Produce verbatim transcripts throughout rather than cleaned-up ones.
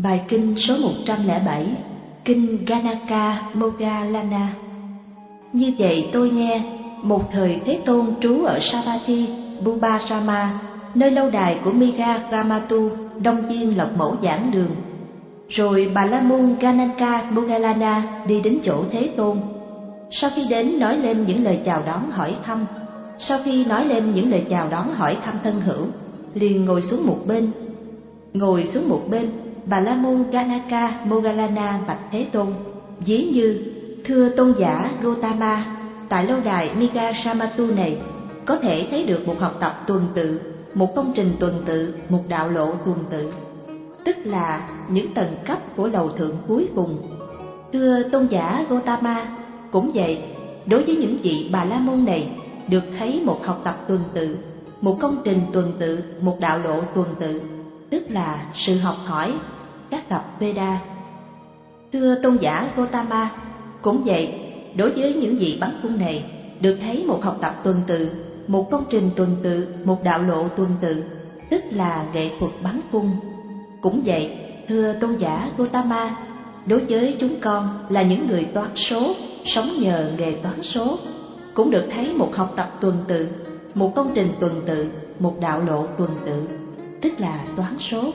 Bài kinh số một trăm lẻ bảy, Kinh Ganaka Moggallana. Như vậy tôi nghe, một thời Thế Tôn trú ở Savatthi, Bhubarama, nơi lâu đài của Miga Ramatu, Đông Viên Lộc Mẫu giảng đường. Rồi Bà La Môn Ganaka Moggallana đi đến chỗ Thế Tôn. Sau khi đến nói lên những lời chào đón hỏi thăm, sau khi nói lên những lời chào đón hỏi thăm thân hữu, liền ngồi xuống một bên. Ngồi xuống một bên, Bà La Môn Ganaka Moggallana bạch Thế Tôn, ví như: thưa tôn giả Gotama, tại lâu đài Miga Ramatu này có thể thấy được một học tập tuần tự, một công trình tuần tự, một đạo lộ tuần tự, tức là những tầng cấp của lầu thượng cuối cùng. Thưa tôn giả Gotama, cũng vậy, đối với những vị Bà La Môn này, được thấy một học tập tuần tự, một công trình tuần tự, một đạo lộ tuần tự, tức là sự học hỏi các tập Veda. Thưa tôn giả Gotama, cũng vậy, đối với những vị bắn cung này, được thấy một học tập tuần tự, một công trình tuần tự, một đạo lộ tuần tự, tức là nghệ thuật bắn cung. Cũng vậy, thưa tôn giả Gotama, đối với chúng con là những người toán số, sống nhờ nghề toán số, cũng được thấy một học tập tuần tự, một công trình tuần tự, một đạo lộ tuần tự, tức là toán số.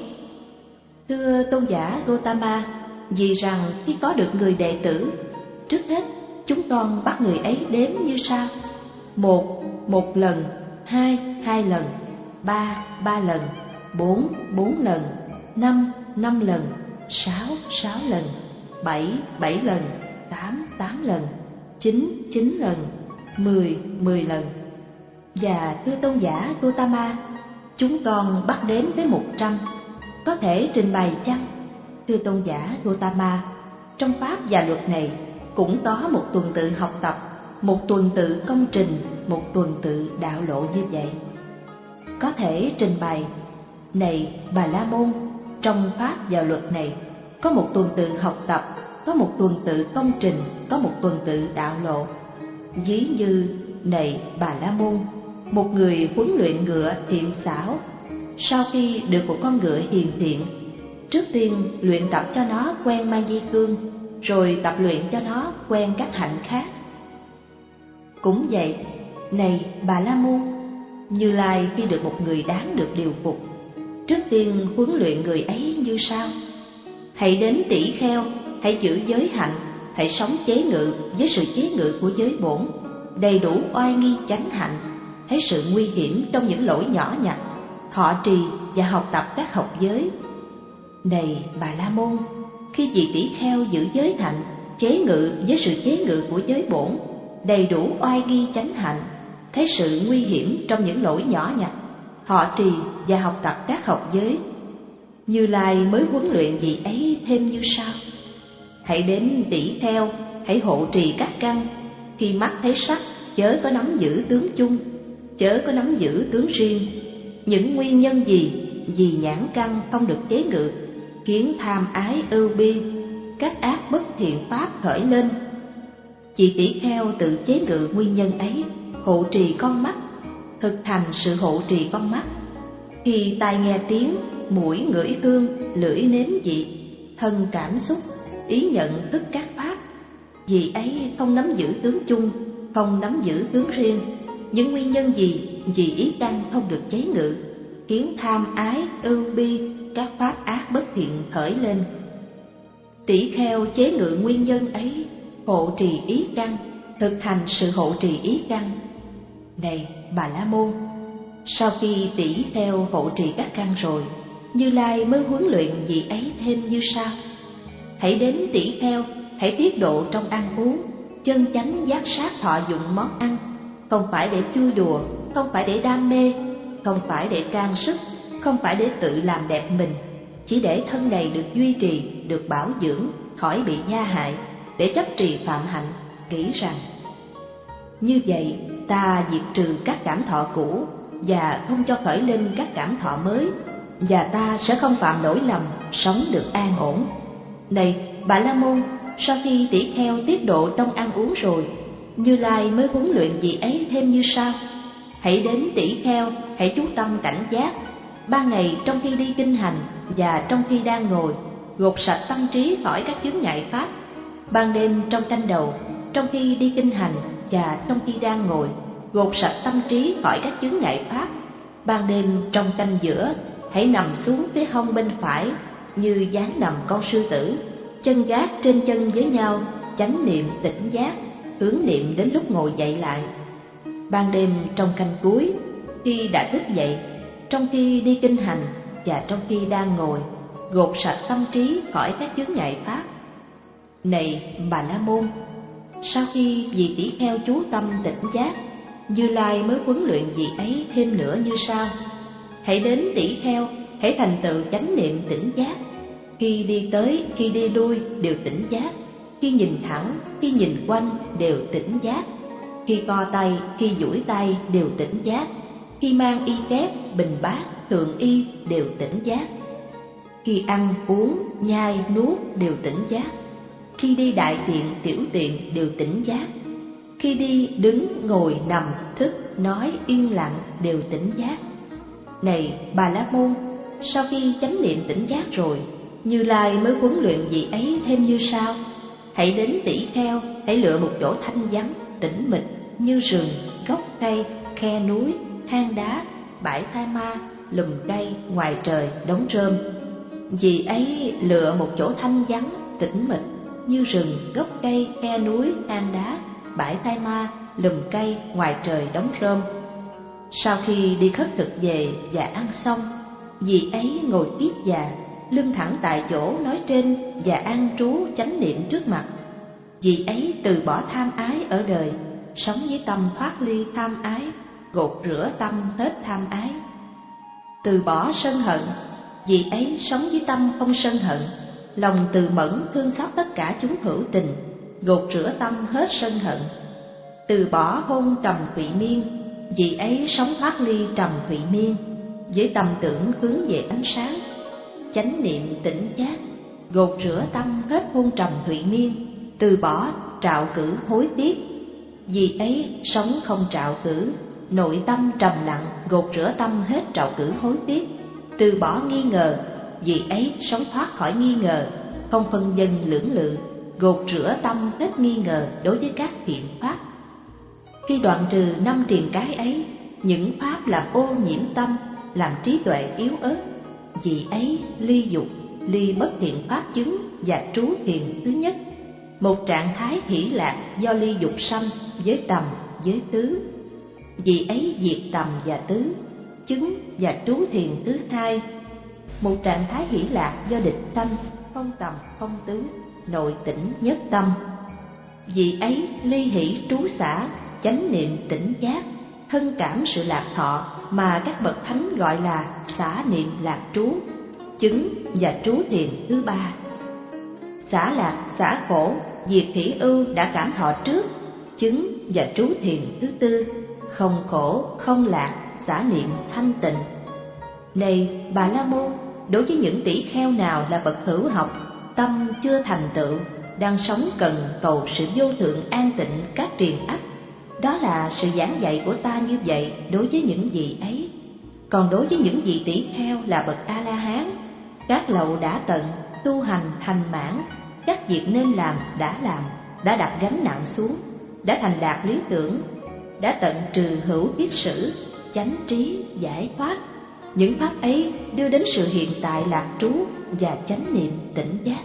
Thưa tôn giả Gotama, vì rằng khi có được người đệ tử, trước hết chúng con bắt người ấy đếm như sau: một, một lần; hai, hai lần; ba, ba lần; bốn, bốn lần; năm, năm lần; sáu, sáu lần; bảy, bảy lần; tám, tám lần; chín, chín lần; mười, mười lần. Và thưa tôn giả Gotama, chúng con bắt đếm tới một trăm, có thể trình bày chăng? Thưa tôn giả Gotama, trong pháp và luật này cũng có một tuần tự học tập, một tuần tự công trình, một tuần tự đạo lộ như vậy. Có thể trình bày: này Bà La Môn, trong pháp và luật này có một tuần tự học tập, có một tuần tự công trình, có một tuần tự đạo lộ. Ví như: này Bà La Môn, một người huấn luyện ngựa thiện xảo, sau khi được một con ngựa hiền thiện, trước tiên luyện tập cho nó quen mang dây cương, rồi tập luyện cho nó quen các hạnh khác. Cũng vậy, này Bà La Môn, Như Lai khi được một người đáng được điều phục, trước tiên huấn luyện người ấy như sau: hãy đến tỷ kheo, hãy giữ giới hạnh, hãy sống chế ngự với sự chế ngự của giới bổn, đầy đủ oai nghi chánh hạnh, thấy sự nguy hiểm trong những lỗi nhỏ nhặt, thọ trì và học tập các học giới. Này Bà La Môn, khi vị tỷ kheo giữ giới hạnh, chế ngự với sự chế ngự của giới bổn, đầy đủ oai nghi chánh hạnh, thấy sự nguy hiểm trong những lỗi nhỏ nhặt, thọ trì và học tập các học giới, Như Lai mới huấn luyện vị ấy thêm như sau: hãy đến tỷ kheo, hãy hộ trì các căn, khi mắt thấy sắc chớ có nắm giữ tướng chung, chớ có nắm giữ tướng riêng. Những nguyên nhân gì vì nhãn căn không được chế ngự, khiến tham ái ưu bi, các ác bất thiện pháp khởi lên. Chị tỷ kheo tự chế ngự nguyên nhân ấy, hộ trì con mắt, thực hành sự hộ trì con mắt. Khi tai nghe tiếng, mũi ngửi hương, lưỡi nếm vị, thân cảm xúc, ý nhận thức các pháp, vì ấy không nắm giữ tướng chung, không nắm giữ tướng riêng. Những nguyên nhân gì vì ý căn không được chế ngự, khiến tham ái ưu bi, các pháp ác bất thiện khởi lên. Tỷ kheo chế ngự nguyên nhân ấy, hộ trì ý căn, thực hành sự hộ trì ý căn. Này Bà La Môn, sau khi tỷ kheo hộ trì các căn rồi, Như Lai mới huấn luyện vị ấy thêm như sau: hãy đến tỷ kheo, hãy tiết độ trong ăn uống, chân chánh giác sát thọ dụng món ăn, không phải để vui đùa, không phải để đam mê, không phải để trang sức, không phải để tự làm đẹp mình, chỉ để thân này được duy trì, được bảo dưỡng, khỏi bị gia hại, để chấp trì phạm hạnh, nghĩ rằng: như vậy ta diệt trừ các cảm thọ cũ và không cho khởi lên các cảm thọ mới, và ta sẽ không phạm lỗi lầm, sống được an ổn. Này Bà La Môn, sau khi tỷ kheo tiết độ trong ăn uống rồi, Như Lai mới huấn luyện vị ấy thêm như sau: hãy đến tỷ kheo, hãy chú tâm cảnh giác, ban ngày trong khi đi kinh hành và trong khi đang ngồi, gột sạch tâm trí khỏi các chướng ngại pháp. Ban đêm trong canh đầu, trong khi đi kinh hành và trong khi đang ngồi, gột sạch tâm trí khỏi các chướng ngại pháp. Ban đêm trong canh giữa, hãy nằm xuống phía hông bên phải như dáng nằm con sư tử, chân gác trên chân với nhau, chánh niệm tỉnh giác, hướng niệm đến lúc ngồi dậy lại. Ban đêm trong canh cuối, khi đã thức dậy, trong khi đi kinh hành và trong khi đang ngồi, gột sạch tâm trí khỏi các chướng ngại pháp. Này Bà La Môn, sau khi vị tỷ kheo chú tâm tỉnh giác, Như Lai mới huấn luyện vị ấy thêm nữa như sau: hãy đến tỷ kheo, hãy thành tựu chánh niệm tỉnh giác. Khi đi tới, khi đi lui đều tỉnh giác. Khi nhìn thẳng, khi nhìn quanh đều tỉnh giác. Khi co tay, khi duỗi tay đều tỉnh giác. Khi mang y kép, bình bát, thượng y đều tỉnh giác. Khi ăn, uống, nhai, nuốt đều tỉnh giác. Khi đi đại tiện, tiểu tiện đều tỉnh giác. Khi đi, đứng, ngồi, nằm, thức, nói, yên lặng đều tỉnh giác. Này Bà La Môn, sau khi chánh niệm tỉnh giác rồi, Như Lai mới huấn luyện vị ấy thêm như sau: hãy đến tỷ kheo, hãy lựa một chỗ thanh vắng, tĩnh mịch như rừng, gốc cây, khe núi, hang đá, bãi tha ma, lùm cây, ngoài trời, đống rơm. Vị ấy lựa một chỗ thanh vắng, tĩnh mịch như rừng, gốc cây, khe núi, hang đá, bãi tha ma, lùm cây, ngoài trời, đống rơm. Sau khi đi khất thực về và ăn xong, vị ấy ngồi kiết già, lưng thẳng tại chỗ nói trên và an trú chánh niệm trước mặt. Vị ấy từ bỏ tham ái ở đời, sống với tâm thoát ly tham ái, gột rửa tâm hết tham ái. Từ bỏ sân hận, vị ấy sống với tâm không sân hận, lòng từ mẫn thương xót tất cả chúng hữu tình, gột rửa tâm hết sân hận. Từ bỏ hôn trầm thụy miên, vị ấy sống thoát ly trầm thụy miên, với tâm tưởng hướng về ánh sáng, chánh niệm tỉnh giác, gột rửa tâm hết hôn trầm thụy miên, từ bỏ trạo cử hối tiếc. Vì ấy sống không trạo cử, nội tâm trầm lặng, gột rửa tâm hết trạo cử hối tiếc, từ bỏ nghi ngờ. Vì ấy sống thoát khỏi nghi ngờ, không phân vân lưỡng lự, gột rửa tâm hết nghi ngờ đối với các thiện pháp. Khi đoạn trừ năm triền cái ấy, những pháp làm ô nhiễm tâm, làm trí tuệ yếu ớt, vì ấy ly dục, ly bất thiện pháp chứng và trú thiền thứ nhất, một trạng thái hỷ lạc do ly dục sanh với tầm với tứ. Vì ấy diệt tầm và tứ, chứng và trú thiền thứ hai, một trạng thái hỷ lạc do địch sanh, không tầm không tứ, nội tỉnh nhất tâm. Vì ấy ly hỷ trú xả, chánh niệm tỉnh giác, thân cảm sự lạc thọ mà các bậc thánh gọi là xả niệm lạc trú, chứng và trú thiền thứ ba. Xả lạc, xả khổ, diệt hỷ ưu đã cảm thọ trước, chứng và trú thiền thứ tư, không khổ, không lạc, xả niệm thanh tịnh. Này Bà La Môn, đối với những tỷ kheo nào là bậc hữu học, tâm chưa thành tựu, đang sống cần cầu sự vô thượng an tịnh các triền ách, đó là sự giảng dạy của ta như vậy đối với những vị ấy. Còn đối với những vị tỷ kheo là bậc A La Hán, các lậu đã tận, tu hành thành mãn, các việc nên làm đã làm, đã đặt gánh nặng xuống, đã thành đạt lý tưởng, đã tận trừ hữu kiết sử, chánh trí giải thoát. Những pháp ấy đưa đến sự hiện tại lạc trú và chánh niệm tỉnh giác.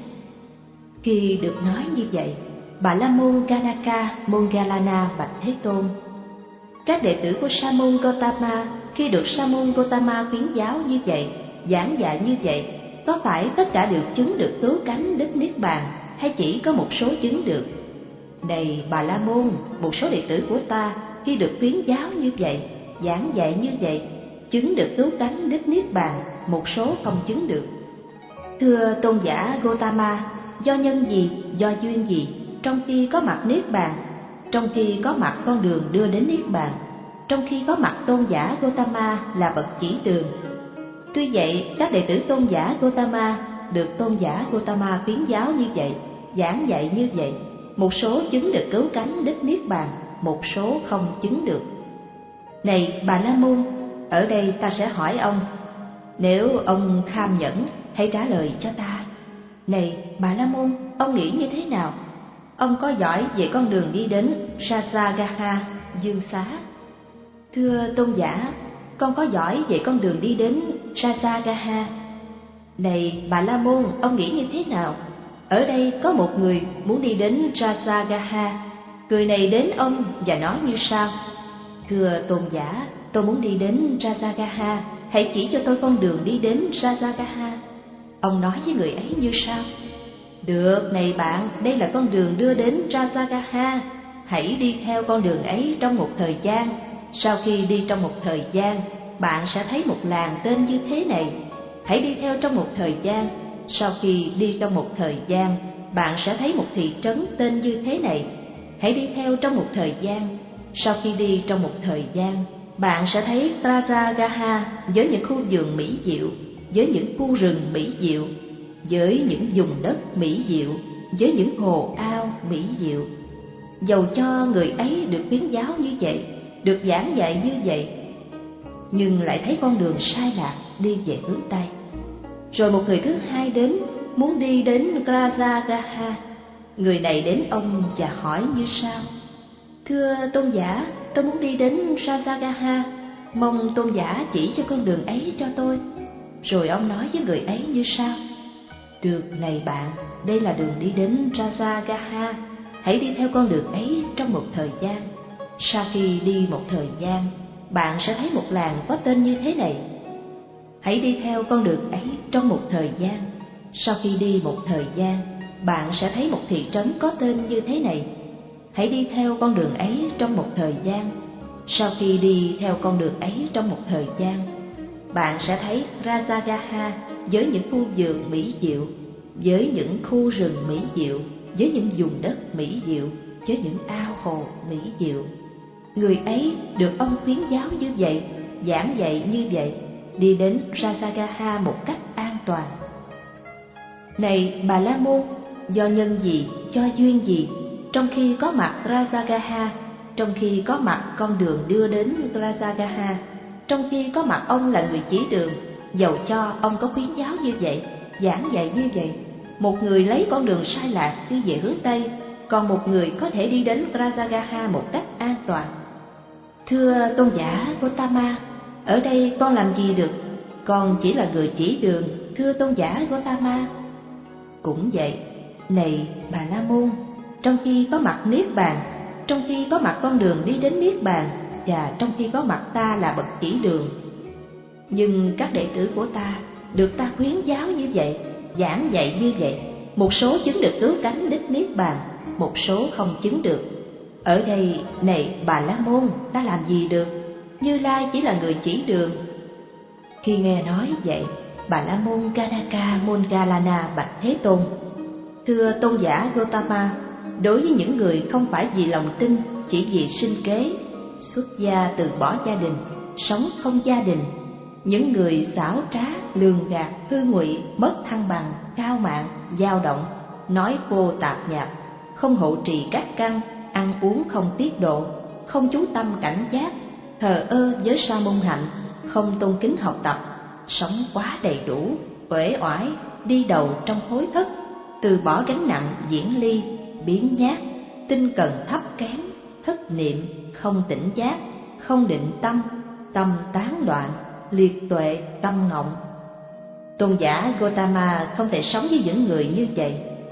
Khi được nói như vậy, Bà La Môn Ganaka Moggallana bạch Thế Tôn: các đệ tử của Sa môn Gotama khi được Sa môn Gotama khuyến giáo như vậy, giảng dạy như vậy, có phải tất cả đều chứng được cứu cánh đích niết bàn, hay chỉ có một số chứng được? Này Bà La Môn, một số đệ tử của ta khi được khuyến giáo như vậy, giảng dạy như vậy, chứng được cứu cánh đích niết bàn, một số không chứng được. Thưa tôn giả Gotama, do nhân gì, do duyên gì, trong khi có mặt niết bàn, trong khi có mặt con đường đưa đến niết bàn, trong khi có mặt tôn giả Gotama là bậc chỉ đường? Tuy vậy, các đệ tử tôn giả Gotama được tôn giả Gotama khuyến giáo như vậy, giảng dạy như vậy, một số chứng được cứu cánh đích niết bàn, một số không chứng được. Này Bà La Môn, ở đây ta sẽ hỏi ông, nếu ông kham nhẫn, hãy trả lời cho ta. Này Bà La Môn, ông nghĩ như thế nào? Ông có giỏi về con đường đi đến Rajagaha, Dương Xá? Thưa tôn giả, con có giỏi về con đường đi đến Rajagaha. Này Bà La Môn, ông nghĩ như thế nào? Ở đây có một người muốn đi đến Rajagaha. Người này đến ông và nói như sau: Thưa tôn giả, tôi muốn đi đến Rajagaha, hãy chỉ cho tôi con đường đi đến Rajagaha. Ông nói với người ấy như sau: Được, này bạn, đây là con đường đưa đến Rajagaha. Hãy đi theo con đường ấy trong một thời gian. Sau khi đi trong một thời gian, bạn sẽ thấy một làng tên như thế này. Hãy đi theo trong một thời gian. Sau khi đi trong một thời gian, bạn sẽ thấy một thị trấn tên như thế này. Hãy đi theo trong một thời gian. Sau khi đi trong một thời gian, bạn sẽ thấy Rajagaha với những khu vườn mỹ diệu, với những khu rừng mỹ diệu, với những vùng đất mỹ diệu, với những hồ ao mỹ diệu. Dầu cho người ấy được khuyến giáo như vậy, được giảng dạy như vậy, nhưng lại thấy con đường sai lạc đi về hướng Tây. Rồi một người thứ hai đến, muốn đi đến Rajagaha. Người này đến ông và hỏi như sau: Thưa tôn giả, tôi muốn đi đến Rajagaha, mong tôn giả chỉ cho con đường ấy cho tôi. Rồi ông nói với người ấy như sau: Được, này bạn, đây là đường đi đến Rajagaha. Hãy đi theo con đường ấy trong một thời gian. Sau khi đi một thời gian, bạn sẽ thấy một làng có tên như thế này. Hãy đi theo con đường ấy trong một thời gian. Sau khi đi một thời gian, bạn sẽ thấy một thị trấn có tên như thế này. Hãy đi theo con đường ấy trong một thời gian. Sau khi đi theo con đường ấy trong một thời gian, bạn sẽ thấy Rajagaha với những khu vườn mỹ diệu, với những khu rừng mỹ diệu, với những vùng đất mỹ diệu, với những ao hồ mỹ diệu. Người ấy được ông khuyến giáo như vậy, giảng dạy như vậy, đi đến Rajagaha một cách an toàn. Này Bà La Môn, do nhân gì, cho duyên gì, trong khi có mặt Rajagaha, trong khi có mặt con đường đưa đến Rajagaha, trong khi có mặt ông là người chỉ đường, dầu cho ông có khuyến giáo như vậy, giảng dạy như vậy, một người lấy con đường sai lạc đi về hướng Tây, còn một người có thể đi đến Rajagaha một cách an toàn. Thưa tôn giả Gotama, ở đây con làm gì được? Con chỉ là người chỉ đường, thưa tôn giả Gotama. Cũng vậy, này Bà La Môn, trong khi có mặt Niết Bàn, trong khi có mặt con đường đi đến Niết Bàn, và trong khi có mặt ta là bậc chỉ đường, nhưng các đệ tử của ta được ta khuyến giáo như vậy, giảng dạy như vậy, một số chứng được cứu cánh đích Niết Bàn, một số không chứng được. Ở đây, này Bà La Môn, ta làm gì được? Như Lai chỉ là người chỉ đường. Khi nghe nói vậy, Bà La Môn Ganaka Moggallana bạch Thế Tôn: Thưa tôn giả Gotama, đối với những người không phải vì lòng tin, chỉ vì sinh kế, xuất gia từ bỏ gia đình, sống không gia đình, những người xảo trá, lường gạt, hư ngụy, mất thăng bằng, cao mạn, dao động, nói cô tạp nhạp, không hộ trì các căn, ăn uống không tiết độ, không chú tâm cảnh giác, thờ ơ với sa môn hạnh, không tôn kính học tập, sống quá đầy đủ, uể oải, đi đầu trong hối thất, từ bỏ gánh nặng diễn ly, biến nhát, tinh cần thấp kém, thất niệm, không tỉnh giác, không định tâm, tâm tán loạn, liệt tuệ, tâm ngọng. Tôn giả Gotama không thể sống với những người như vậy.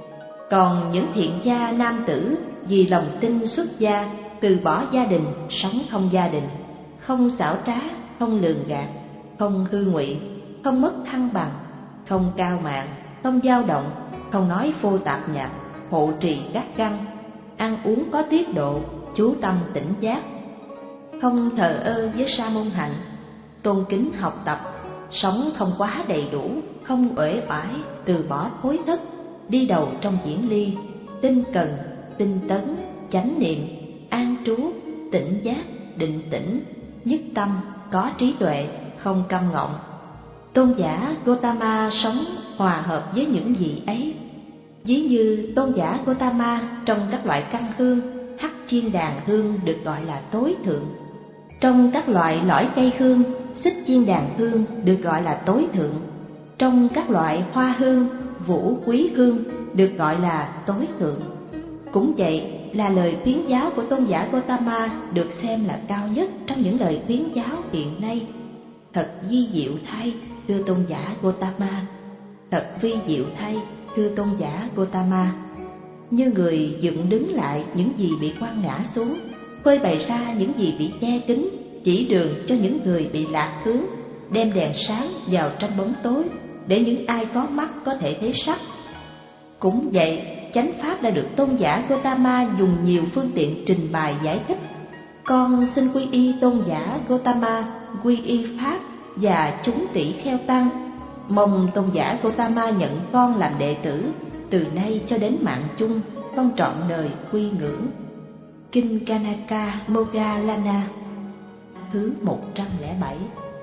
Còn những thiện gia nam tử vì lòng tin xuất gia, từ bỏ gia đình, sống không gia đình, không xảo trá, không lường gạt, không hư ngụy, không mất thăng bằng, không cao mạn, không dao động, không nói phô tạp nhạp, hộ trì các căn, ăn uống có tiết độ, chú tâm tỉnh giác, không thờ ơ với sa môn hạnh, tôn kính học tập, sống không quá đầy đủ, không uể oải, từ bỏ thối thất, đi đầu trong diễn ly, tinh cần, tinh tấn, chánh niệm, an trú, tỉnh giác, định tĩnh, nhất tâm, có trí tuệ, không câm ngọng. Tôn giả Gotama sống hòa hợp với những gì ấy. Ví như tôn giả Gotama trong các loại căn hương, hắc chiên đàn hương được gọi là tối thượng. Trong các loại lõi cây hương, xích chiên đàn hương được gọi là tối thượng. Trong các loại hoa hương, vũ quý hương được gọi là tối thượng. Cũng vậy là lời khuyến giáo của tôn giả Gotama được xem là cao nhất trong những lời khuyến giáo hiện nay. Thật vi diệu thay, thưa tôn giả Gotama. Thật vi diệu thay, thưa tôn giả Gotama. Như người dựng đứng lại những gì bị quăng ngã xuống, phơi bày ra những gì bị che kín, chỉ đường cho những người bị lạc hướng, đem đèn sáng vào trong bóng tối để những ai có mắt có thể thấy sắc. Cũng vậy, chánh pháp đã được tôn giả Gotama dùng nhiều phương tiện trình bày giải thích. Con xin quy y tôn giả Gotama, quy y pháp và chúng tỷ kheo tăng. Mong tôn giả Gotama nhận con làm đệ tử, từ nay cho đến mạng chung, con trọn đời quy ngưỡng. Kinh Ganaka Moggallana, thứ một trăm lẻ bảy.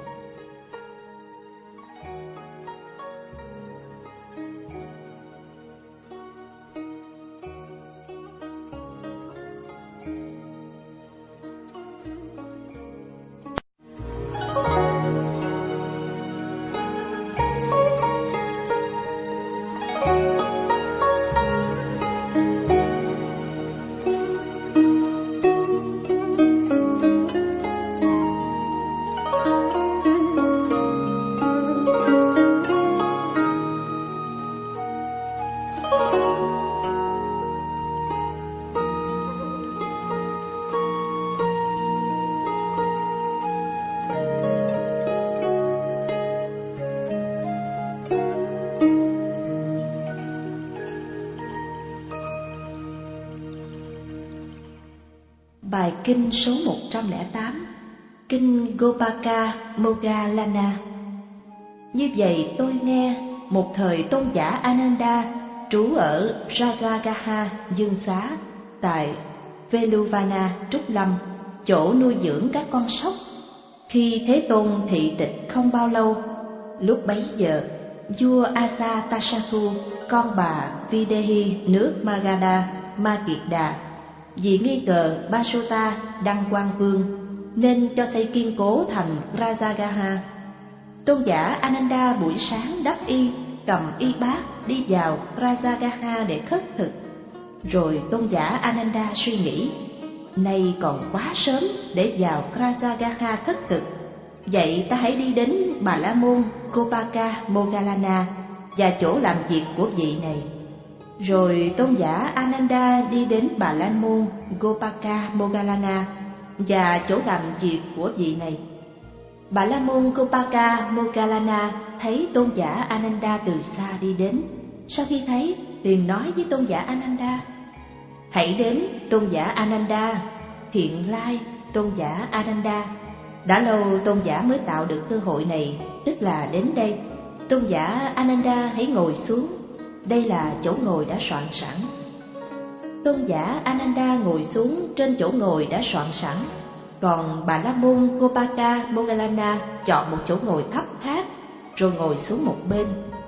Bài kinh số một trăm lẻ tám, Kinh Gopaka Moggallana. Như vậy tôi nghe, một thời tôn giả Ananda trú ở Rajagaha Dương Xá tại Veluvana Trúc Lâm, chỗ nuôi dưỡng các con sóc. Khi Thế Tôn thị tịch không bao lâu, lúc bấy giờ vua Ajatasattu, con bà Videhi nước Magadha Ma Kiệt Đà, vì nghi ngờ Basota đăng quang vương nên cho xây kiên cố thành Rajagaha. Tôn giả Ananda buổi sáng đắp y, cầm y bát đi vào Rajagaha để khất thực. Rồi tôn giả Ananda suy nghĩ, nay còn quá sớm để vào Rajagaha khất thực, vậy ta hãy đi đến Bà La Môn Gopaka Moggallana và chỗ làm việc của vị này. Rồi tôn giả Ananda đi đến Bà La Môn Gopaka Moggallana và chỗ làm việc của vị này. Bà La Môn Gopaka Moggallana thấy tôn giả Ananda từ xa đi đến. Sau khi thấy, liền nói với tôn giả Ananda: hãy đến, tôn giả Ananda. Thiện lai, tôn giả Ananda. Đã lâu tôn giả mới tạo được cơ hội này, tức là đến đây. Tôn giả Ananda hãy ngồi xuống, đây là chỗ ngồi đã soạn sẵn. Tôn giả Ananda ngồi xuống trên chỗ ngồi đã soạn sẵn. Còn Bà La Môn Gopaka Moggallana chọn một chỗ ngồi thấp khác, rồi ngồi xuống một bên.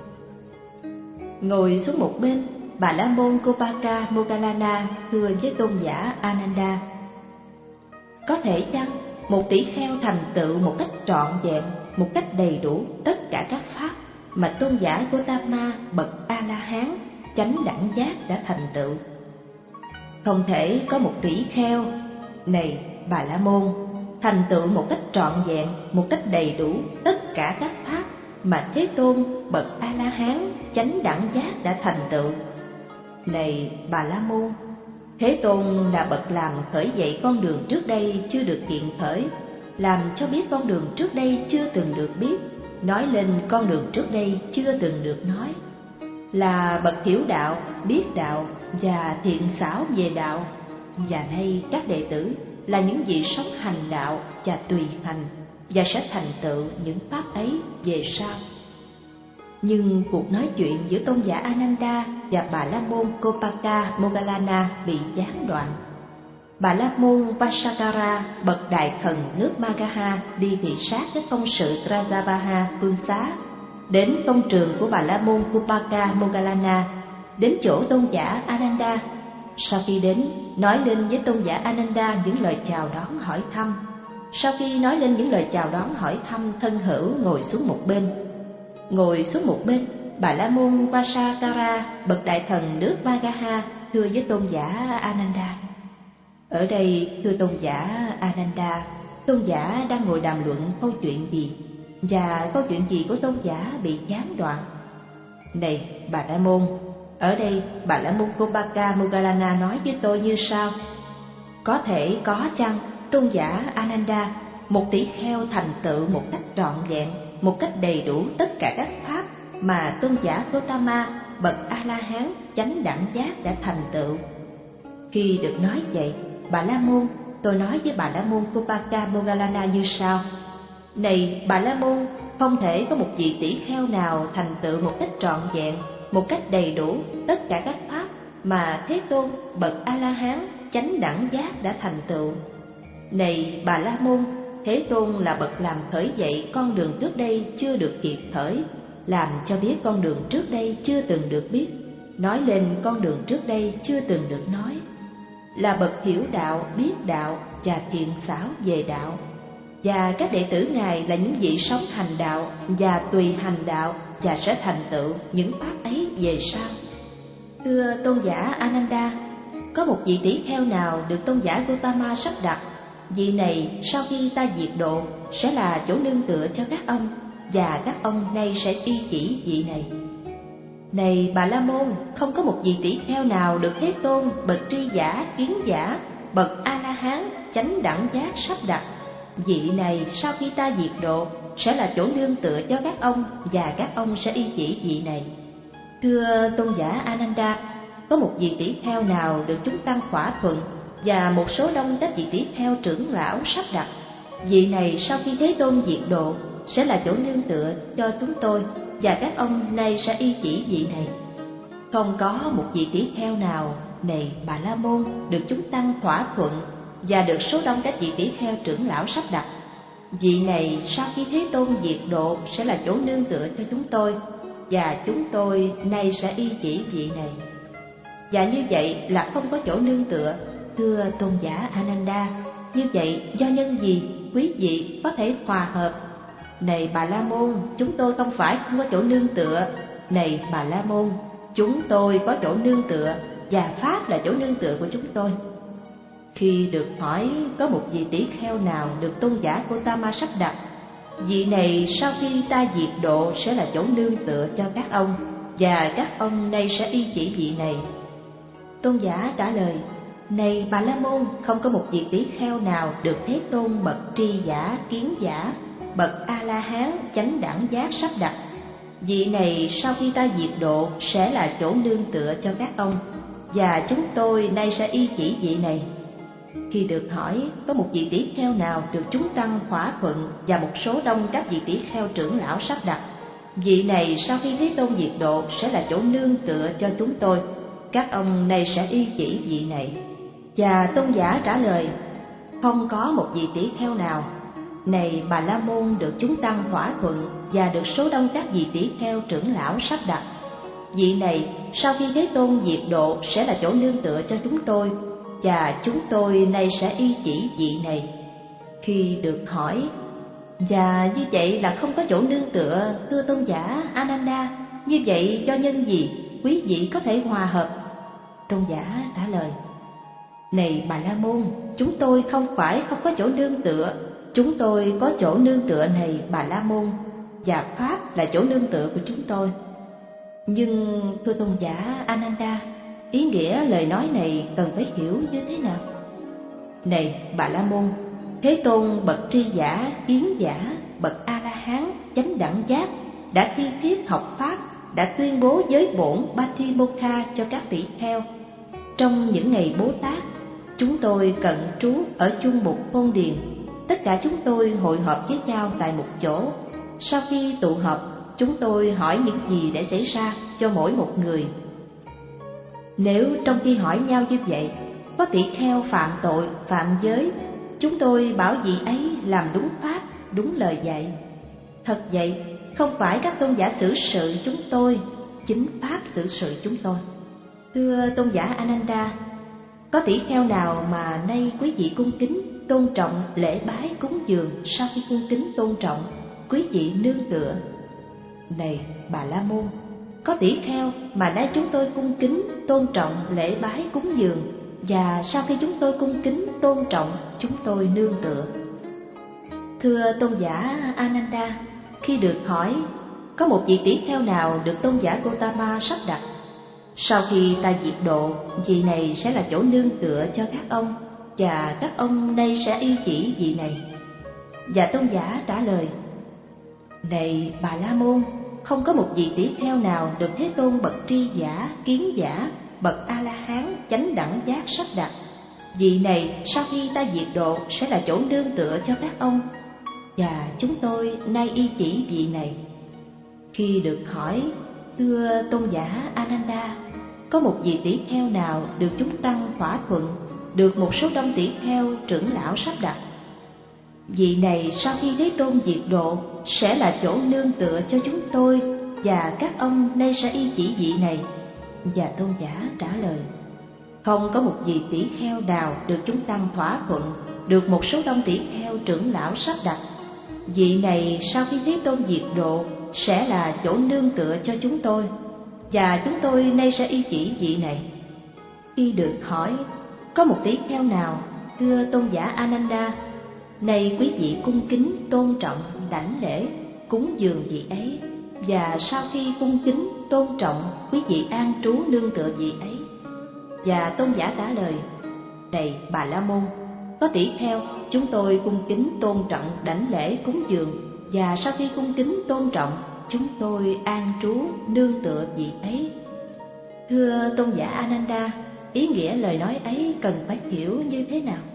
Ngồi xuống một bên, Bà La Môn Gopaka Moggallana thưa với tôn giả Ananda: có thể chăng một tỷ kheo thành tựu một cách trọn vẹn, một cách đầy đủ tất cả các pháp mà tôn giả Gotama bậc A La Hán chánh đẳng giác đã thành tựu? Không thể có một tỷ kheo này, Bà La Môn, thành tựu một cách trọn vẹn, một cách đầy đủ tất cả các pháp mà Thế Tôn bậc A La Hán chánh đẳng giác đã thành tựu. Này Bà La Môn, Thế Tôn là bậc làm khởi dậy con đường trước đây chưa được hiện khởi, làm cho biết con đường trước đây chưa từng được biết, nói lên con đường trước đây chưa từng được nói, là bậc hiểu đạo, biết đạo và thiện xảo về đạo. Và nay các đệ tử là những vị sống hành đạo và tùy hành, và sẽ thành tựu những pháp ấy về sau. Nhưng cuộc nói chuyện giữa tôn giả Ananda và Bà La Môn Gopaka Moggallana bị gián đoạn. Bà La Môn Vasakara, bậc đại thần nước Magadha, đi thị sát các công sự Rajagaha phương xá, đến công trường của Bà La Môn Gopaka Moggallana, đến chỗ tôn giả Ananda. Sau khi đến, nói lên với tôn giả Ananda những lời chào đón hỏi thăm. Sau khi nói lên những lời chào đón hỏi thăm, thân hữu ngồi xuống một bên. Ngồi xuống một bên, Bà La Môn Vasakara, bậc đại thần nước Magaha, thưa với tôn giả Ananda. Ở đây, thưa tôn giả Ananda, tôn giả đang ngồi đàm luận câu chuyện gì, và câu chuyện gì của tôn giả bị gián đoạn. Này Bà La Môn, ở đây Bà La Môn Gopaka Moggallana nói với tôi như sau: có thể có chăng, tôn giả Ananda, một tỷ kheo thành tựu một cách trọn vẹn, một cách đầy đủ tất cả các pháp mà tôn giả Gotama, bậc A-la-hán chánh đẳng giác đã thành tựu? Khi được nói vậy, Bà La Môn, tôi nói với Bà La Môn Gopaka Moggallana như sau: này Bà La Môn, không thể có một vị tỷ kheo nào thành tựu một cách trọn vẹn, một cách đầy đủ tất cả các pháp mà Thế Tôn bậc A-la-hán chánh đẳng giác đã thành tựu. Này Bà La Môn, Thế Tôn là bậc làm khởi dậy con đường trước đây chưa được kịp khởi, làm cho biết con đường trước đây chưa từng được biết, nói lên con đường trước đây chưa từng được nói, là bậc hiểu đạo, biết đạo và thiện xảo về đạo. Và các đệ tử Ngài là những vị sống hành đạo và tùy hành đạo, và sẽ thành tựu những pháp ấy về sau. Thưa tôn giả Ananda, có một vị tỷ kheo nào được tôn giả Gotama sắp đặt, vị này sau khi ta diệt độ sẽ là chỗ nương tựa cho các ông, và các ông nay sẽ y chỉ vị này. Này Bà La Môn, không có một vị tỷ kheo nào được Thế Tôn bậc tri giả, kiến giả, bậc A-la-hán chánh đẳng giác sắp đặt, vị này sau khi ta diệt độ sẽ là chỗ nương tựa cho các ông, và các ông sẽ y chỉ vị này. Thưa tôn giả Ananda, có một vị tỷ kheo nào được chúng tăng thỏa thuận, và một số đông các vị tỷ kheo trưởng lão sắp đặt, vị này sau khi Thế Tôn diệt độ sẽ là chỗ nương tựa cho chúng tôi, và các ông nay sẽ y chỉ vị này. Không có một vị tỷ kheo nào, này Bà La Môn, được chúng tăng thỏa thuận và được số đông các vị tỷ kheo trưởng lão sắp đặt, vị này sau khi Thế Tôn diệt độ sẽ là chỗ nương tựa cho chúng tôi, và chúng tôi nay sẽ y chỉ vị này. Và như vậy là không có chỗ nương tựa, thưa tôn giả Ananda. Như vậy do nhân gì quý vị có thể hòa hợp? Này Bà La Môn, chúng tôi không phải không có chỗ nương tựa. Này Bà La Môn, chúng tôi có chỗ nương tựa, và pháp là chỗ nương tựa của chúng tôi. Khi được hỏi có một vị tỷ kheo nào được tôn giả Gotama sắp đặt, vị này sau khi ta diệt độ sẽ là chỗ nương tựa cho các ông, và các ông nay sẽ y chỉ vị này. Tôn giả trả lời: này Bà La Môn, không có một vị tỷ kheo nào được Thế Tôn bậc tri giả, kiến giả, bậc A-la-hán chánh đẳng giác sắp đặt, vị này sau khi ta diệt độ sẽ là chỗ nương tựa cho các ông, và chúng tôi nay sẽ y chỉ vị này. Khi được hỏi có một vị tỷ kheo nào được chúng tăng thỏa thuận và một số đông các vị tỷ kheo trưởng lão sắp đặt, vị này sau khi Thế Tôn diệt độ sẽ là chỗ nương tựa cho chúng tôi, các ông nay sẽ y chỉ vị này. Và tôn giả trả lời: không có một vị tỷ kheo nào, này Bà La Môn, được chúng tăng thỏa thuận và được số đông các vị tỷ kheo trưởng lão sắp đặt, vị này sau khi Thế Tôn diệt độ sẽ là chỗ nương tựa cho chúng tôi, và chúng tôi nay sẽ y chỉ vị này. Khi được hỏi: và như vậy là không có chỗ nương tựa, thưa tôn giả Ananda, như vậy do nhân gì quý vị có thể hòa hợp? Tôn giả trả lời: này Bà La Môn, chúng tôi không phải không có chỗ nương tựa, chúng tôi có chỗ nương tựa này Bà La Môn, và pháp là chỗ nương tựa của chúng tôi. Nhưng thưa tôn giả Ananda, ý nghĩa lời nói này cần phải hiểu như thế nào? Này Bà La Môn, Thế Tôn bậc tri giả, kiến giả, bậc A-la-hán chánh đẳng giác đã thi thiết học pháp, đã tuyên bố giới bổn Patimokkha cho các tỷ kheo. Trong những ngày Bố Tát, chúng tôi cận trú ở chung một môn điền, tất cả chúng tôi hội họp với nhau tại một chỗ. Sau khi tụ họp, chúng tôi hỏi những gì đã xảy ra cho mỗi một người. Nếu trong khi hỏi nhau như vậy, có tỷ kheo phạm tội, phạm giới, chúng tôi bảo vị ấy làm đúng pháp, đúng lời dạy. Thật vậy, không phải các tôn giả xử sự chúng tôi, chính pháp xử sự chúng tôi. Thưa tôn giả Ananda, có tỷ kheo nào mà nay quý vị cung kính, tôn trọng, lễ bái, cúng dường, sau khi cung kính tôn trọng, quý vị nương tựa? Này Bà La Môn, Có tỷ kheo mà nay chúng tôi cung kính, tôn trọng, lễ bái, cúng dường, và sau khi chúng tôi cung kính, tôn trọng, chúng tôi nương tựa. Thưa tôn giả Ananda, khi được hỏi có một vị tỷ kheo nào được tôn giả Gotama sắp đặt, sau khi ta diệt độ, vị này sẽ là chỗ nương tựa cho các ông, và các ông nay sẽ y chỉ vị này. Và tôn giả trả lời: Này Bà La Môn, không có một vị tỷ kheo nào được Thế Tôn bậc tri giả, kiến giả, bậc A La Hán, chánh đẳng giác sắp đặt. Vị này sau khi ta diệt độ sẽ là chỗ nương tựa cho các ông, và chúng tôi nay y chỉ vị này. Khi được hỏi: Thưa tôn giả Ananda, có một vị tỷ kheo nào được chúng tăng thỏa thuận, được một số đông tỷ kheo trưởng lão sắp đặt? Vị này sau khi Thế Tôn diệt độ sẽ là chỗ nương tựa cho chúng tôi, và các ông nay sẽ y chỉ vị này. Và tôn giả trả lời: Không có một vị tỷ kheo nào được chúng tăng thỏa thuận, được một số đông tỷ kheo trưởng lão sắp đặt. Vị này sau khi Thế Tôn diệt độ sẽ là chỗ nương tựa cho chúng tôi, và chúng tôi nay sẽ y chỉ vị này. Khi được hỏi có một tỷ kheo nào, thưa tôn giả Ananda, này quý vị cung kính, tôn trọng, đảnh lễ, cúng dường vị ấy, và sau khi cung kính, tôn trọng, quý vị an trú nương tựa vị ấy. Và tôn giả trả lời: Này Bà La Môn, có tỷ kheo chúng tôi cung kính, tôn trọng, đảnh lễ, cúng dường, và sau khi cung kính, tôn trọng, chúng tôi an trú nương tựa vị ấy. Thưa tôn giả Ananda, ý nghĩa lời nói ấy cần phải hiểu như thế nào?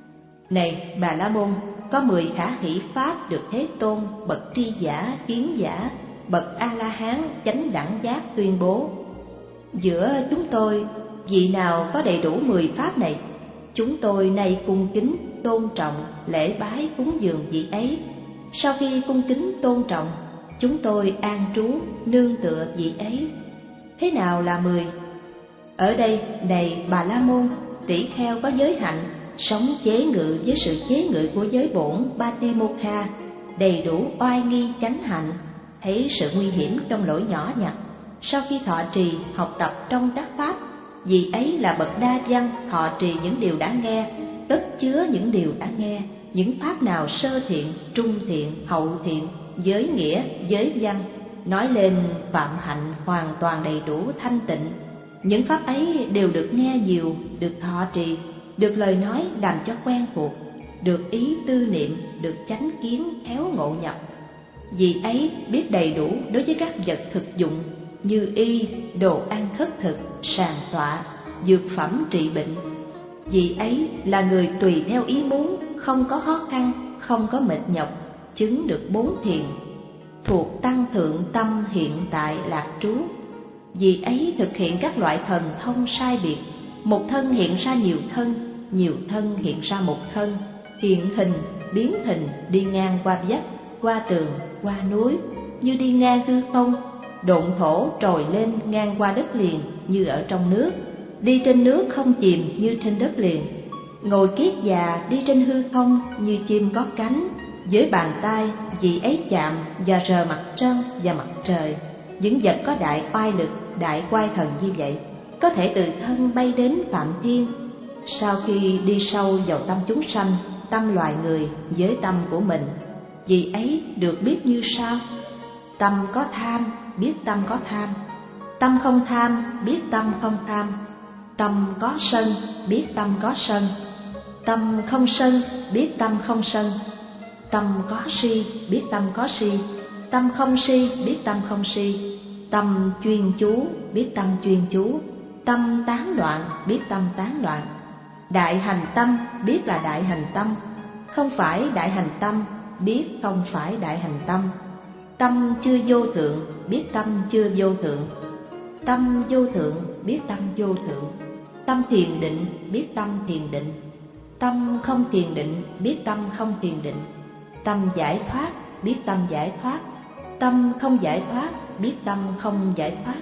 Này Bà La Môn, có mười khả hỷ pháp được Thế Tôn bậc tri giả, kiến giả, bậc A La Hán, chánh đẳng giác tuyên bố. Giữa chúng tôi, vị nào có đầy đủ mười pháp này, chúng tôi nay cung kính, tôn trọng, lễ bái, cúng dường vị ấy. Sau khi cung kính, tôn trọng, chúng tôi an trú nương tựa vị ấy. Thế nào là mười? Ở đây, này Bà La Môn, tỷ kheo có giới hạnh, sống chế ngự với sự chế ngự của giới bổn Patimokha, đầy đủ oai nghi chánh hạnh, thấy sự nguy hiểm trong lỗi nhỏ nhặt. Sau khi thọ trì, học tập trong các pháp, vì ấy là bậc đa văn, thọ trì những điều đã nghe, tất chứa những điều đã nghe, những pháp nào sơ thiện, trung thiện, hậu thiện, giới nghĩa, giới văn, nói lên phạm hạnh hoàn toàn đầy đủ thanh tịnh. Những pháp ấy đều được nghe nhiều, được thọ trì, được lời nói làm cho quen thuộc, được ý tư niệm, được chánh kiến khéo ngộ nhập. Vì ấy biết đầy đủ đối với các vật thực dụng như y, đồ ăn khất thực, sàng tọa, dược phẩm trị bệnh. Vì ấy là người tùy theo ý muốn, không có khó khăn, không có mệt nhọc, chứng được bốn thiền, thuộc tăng thượng tâm hiện tại lạc trú. Vì ấy thực hiện các loại thần thông sai biệt, một thân hiện ra nhiều thân, nhiều thân hiện ra một thân, hiện hình, biến hình, đi ngang qua vách, qua tường, qua núi, như đi ngang hư không, độn thổ trồi lên ngang qua đất liền như ở trong nước, đi trên nước không chìm như trên đất liền, ngồi kiết già đi trên hư không như chim có cánh, với bàn tay vị ấy chạm và rờ mặt trăng và mặt trời. Những vật có đại oai lực, đại quai thần như vậy có thể từ thân bay đến phạm thiên. Sau khi đi sâu vào tâm chúng sanh, tâm loài người với tâm của mình, vì ấy được biết như sau: tâm có tham, biết tâm có tham; tâm không tham, biết tâm không tham; tâm có sân, biết tâm có sân; tâm không sân, biết tâm không sân; tâm có si, biết tâm có si; tâm không si, biết tâm không si; tâm chuyên chú, biết tâm chuyên chú; tâm tán loạn, biết tâm tán loạn. Đại hành tâm biết là đại hành tâm, không phải đại hành tâm biết không phải đại hành tâm. Tâm chưa vô thượng, biết tâm chưa vô thượng; tâm vô thượng, biết tâm vô thượng; tâm thiền định, biết tâm thiền định; tâm không thiền định, biết tâm không thiền định; tâm giải thoát, biết tâm giải thoát; tâm không giải thoát, biết tâm không giải thoát.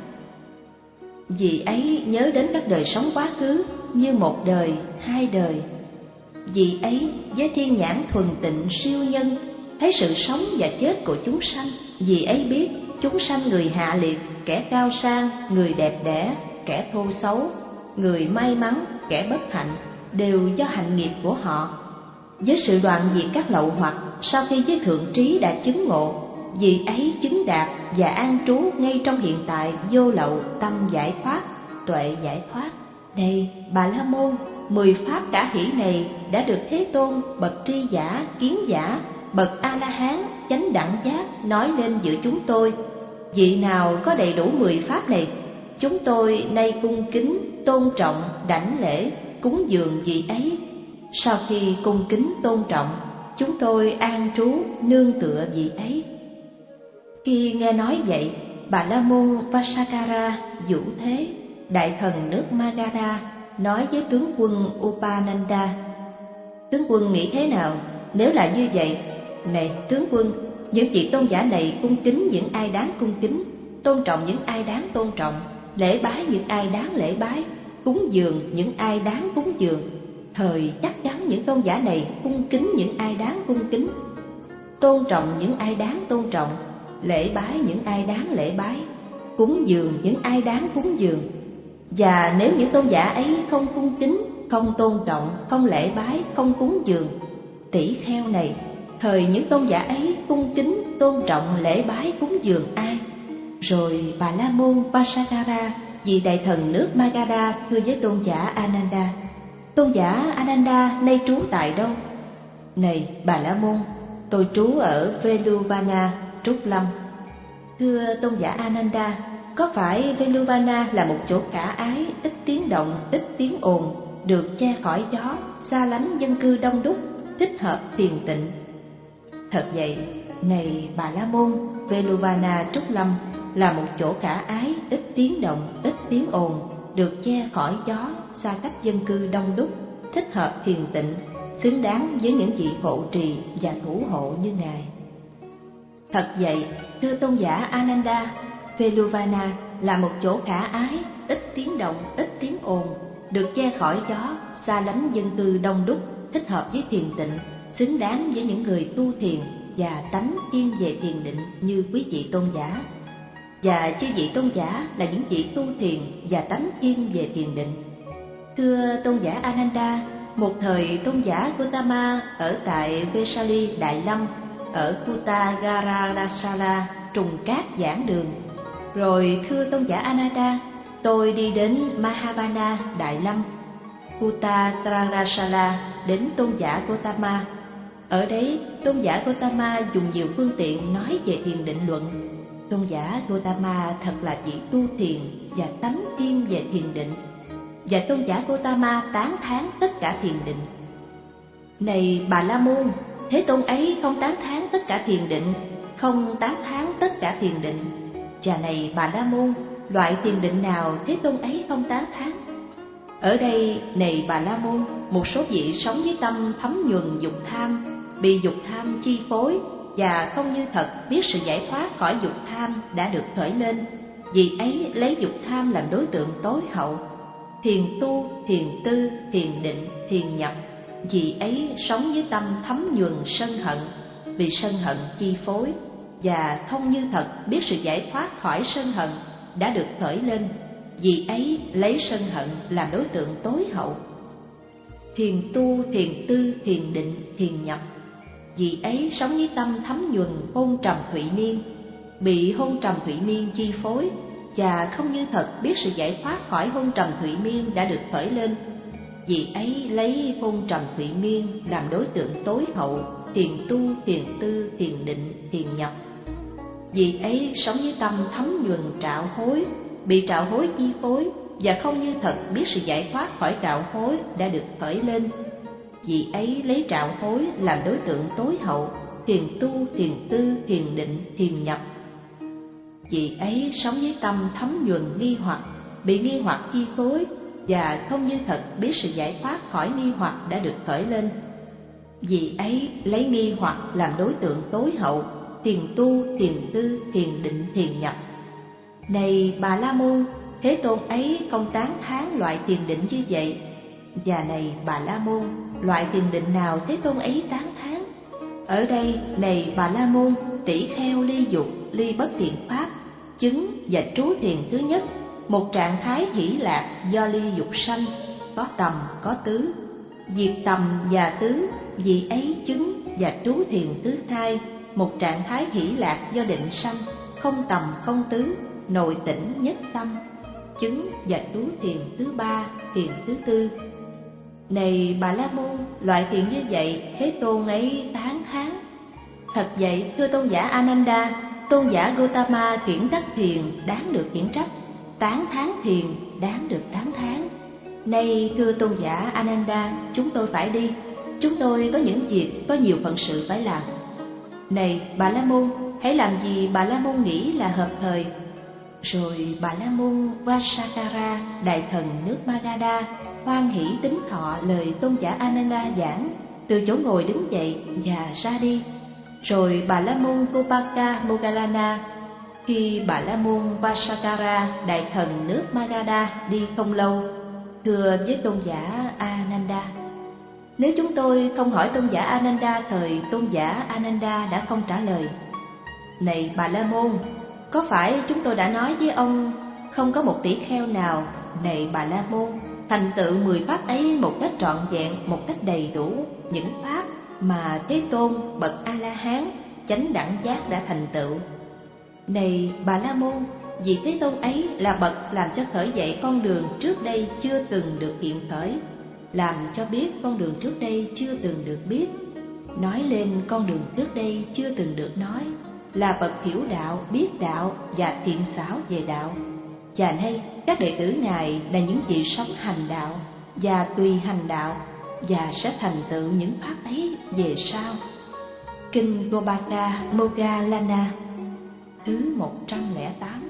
Vì ấy nhớ đến các đời sống quá khứ như một đời, hai đời. Vì ấy với thiên nhãn thuần tịnh siêu nhân, thấy sự sống và chết của chúng sanh. Vì ấy biết chúng sanh người hạ liệt, kẻ cao sang, người đẹp đẽ, kẻ thô xấu, người may mắn, kẻ bất hạnh, đều do hạnh nghiệp của họ. Với sự đoạn diệt các lậu hoặc, sau khi với thượng trí đã chứng ngộ, vị ấy chứng đạt và an trú ngay trong hiện tại vô lậu tâm giải thoát, tuệ giải thoát. Này Bà La Môn, mười pháp cả hỷ này đã được Thế Tôn bậc tri giả, kiến giả, bậc A La Hán, chánh đẳng giác nói lên giữa chúng tôi. Vị nào có đầy đủ mười pháp này, chúng tôi nay cung kính, tôn trọng, đảnh lễ, cúng dường vị ấy. Sau khi cung kính tôn trọng, chúng tôi an trú nương tựa vị ấy. Khi nghe nói vậy, Bà La Môn Vasakara Vũ Thế, đại thần nước Magadha, nói với tướng quân Upananda: tướng quân nghĩ thế nào nếu là như vậy? Này tướng quân, những vị tôn giả này cung kính những ai đáng cung kính, tôn trọng những ai đáng tôn trọng, lễ bái những ai đáng lễ bái, cúng dường những ai đáng cúng dường. Thời chắc chắn những tôn giả này cung kính những ai đáng cung kính, tôn trọng những ai đáng tôn trọng, lễ bái những ai đáng lễ bái, cúng dường những ai đáng cúng dường. Và nếu những tôn giả ấy không cung kính, không tôn trọng, không lễ bái, không cúng dường, tỷ kheo này, thời những tôn giả ấy cung kính, tôn trọng, lễ bái, cúng dường ai? Rồi Bà La Môn Vasakara, vị đại thần nước Magadha, thưa với tôn giả Ananda: tôn giả Ananda nay trú tại đâu? Này Bà La Môn, tôi trú ở Veluvana, Trúc Lâm. Thưa tôn giả Ananda, có phải Veluvana là một chỗ khả ái, ít tiếng động, ít tiếng ồn, được che khỏi gió, xa lánh dân cư đông đúc, thích hợp thiền tịnh? Thật vậy, này Bà La Môn, Veluvana Trúc Lâm là một chỗ khả ái, ít tiếng động, ít tiếng ồn, được che khỏi gió, xa cách dân cư đông đúc, thích hợp thiền tịnh, xứng đáng với những vị hộ trì và thủ hộ như Ngài. Thật vậy, thưa tôn giả Ananda, Veluvana là một chỗ khả ái, ít tiếng động, ít tiếng ồn, được che khỏi gió, xa lánh dân cư đông đúc, thích hợp với thiền tịnh, xứng đáng với những người tu thiền và tánh chuyên về thiền định như quý vị tôn giả. Và chư vị tôn giả là những vị tu thiền và tánh chuyên về thiền định. Thưa tôn giả Ananda, một thời tôn giả Gautama ở tại Vesali Đại Lâm, ở Kutagararasala trùng cát giảng đường. Rồi thưa tôn giả Ananda, tôi đi đến Mahavana Đại Lâm, Kutagararasala, đến tôn giả Gautama. Ở đấy, tôn giả Gautama dùng nhiều phương tiện nói về thiền định luận. Tôn giả Gautama thật là vị tu thiền và tánh chuyên về thiền định, và tôn giả Gautama tán thán tất cả thiền định. Này Bà La Môn, Thế Tôn ấy không tán thán tất cả thiền định, không tán thán tất cả thiền định. Và này Bà La Môn, loại thiền định nào Thế Tôn ấy không tán thán? Ở đây, này Bà La Môn, một số vị sống với tâm thấm nhuần dục tham, bị dục tham chi phối và không như thật biết sự giải thoát khỏi dục tham đã được khởi lên. Vì ấy lấy dục tham làm đối tượng tối hậu. Thiền tu, thiền tư, thiền định, thiền nhập. Vì ấy sống với tâm thấm nhuần sân hận, bị sân hận chi phối và không như thật biết sự giải thoát khỏi sân hận đã được khởi lên. Vì ấy lấy sân hận làm đối tượng tối hậu. Thiền tu, thiền tư, thiền định, thiền nhập. Vì ấy sống với tâm thấm nhuần hôn trầm thụy miên, bị hôn trầm thụy miên chi phối và không như thật biết sự giải thoát khỏi hôn trầm thụy miên đã được khởi lên. Vì ấy lấy hôn trầm thụy miên làm đối tượng tối hậu. Thiền tu, thiền tư, thiền định, thiền nhập. Vì ấy sống với tâm thấm nhuần trạo hối, bị trạo hối chi phối và không như thật biết sự giải thoát khỏi trạo hối đã được khởi lên. Vì ấy lấy trạo hối làm đối tượng tối hậu. Thiền tu, thiền tư, thiền định, thiền nhập. Vì ấy sống với tâm thấm nhuần nghi hoặc, bị nghi hoặc chi phối và không như thật biết sự giải thoát khỏi nghi hoặc đã được khởi lên. Vì ấy lấy nghi hoặc làm đối tượng tối hậu. Thiền tu, thiền tư, thiền định, thiền nhập. Này Bà La Môn, Thế Tôn ấy không tán thán loại thiền định như vậy. Và này Bà La Môn, loại thiền định nào Thế Tôn ấy tán thán? Ở đây, này Bà La Môn, tỷ kheo ly dục, ly bất thiện pháp, chứng và trú thiền thứ nhất, một trạng thái hỷ lạc do ly dục sanh, có tầm có tứ. Diệt tầm và tứ, vì ấy chứng và trú thiền thứ hai, một trạng thái hỷ lạc do định sanh, không tầm không tứ, nội tỉnh nhất tâm, chứng và trú thiền thứ ba, thiền thứ tư. Này Bà La Môn, loại thiền như vậy Thế Tôn ấy tán thán. Thật vậy, thưa tôn giả Ananda, tôn giả Gotama khiển trách thiền đáng được khiển trách, tán thán thiền đáng được tán thán. Nay thưa tôn giả Ananda, chúng tôi phải đi, chúng tôi có những việc, có nhiều phận sự phải làm. Này Bà La Môn, hãy làm gì Bà La Môn nghĩ là hợp thời. Rồi Bà La Môn Vasakara, đại thần nước Magadha, hoan hỷ tín thọ lời tôn giả Ananda giảng, từ chỗ ngồi đứng dậy và ra đi. Rồi Bà La Môn Gopaka Moggallana, khi Bà La Môn Vasakara, đại thần nước Magadha đi không lâu, thưa với tôn giả Ananda: nếu chúng tôi không hỏi tôn giả Ananda thời tôn giả Ananda đã không trả lời. Này Bà La Môn, có phải chúng tôi đã nói với ông không có một tỷ kheo nào, này Bà La Môn, thành tựu mười pháp ấy một cách trọn vẹn, một cách đầy đủ, những pháp mà Thế Tôn bậc A La Hán chánh đẳng giác đã thành tựu. Này Bà La Môn, vì Thế Tôn ấy là bậc làm cho khởi dậy con đường trước đây chưa từng được hiện khởi, làm cho biết con đường trước đây chưa từng được biết, nói lên con đường trước đây chưa từng được nói, là bậc hiểu đạo, biết đạo và thiện xảo về đạo. Và nay các đệ tử Ngài là những vị sống hành đạo và tùy hành đạo, và sẽ thành tựu những pháp ấy về sau. Kinh Gopaka Moggallana thứ một trăm lẻ tám.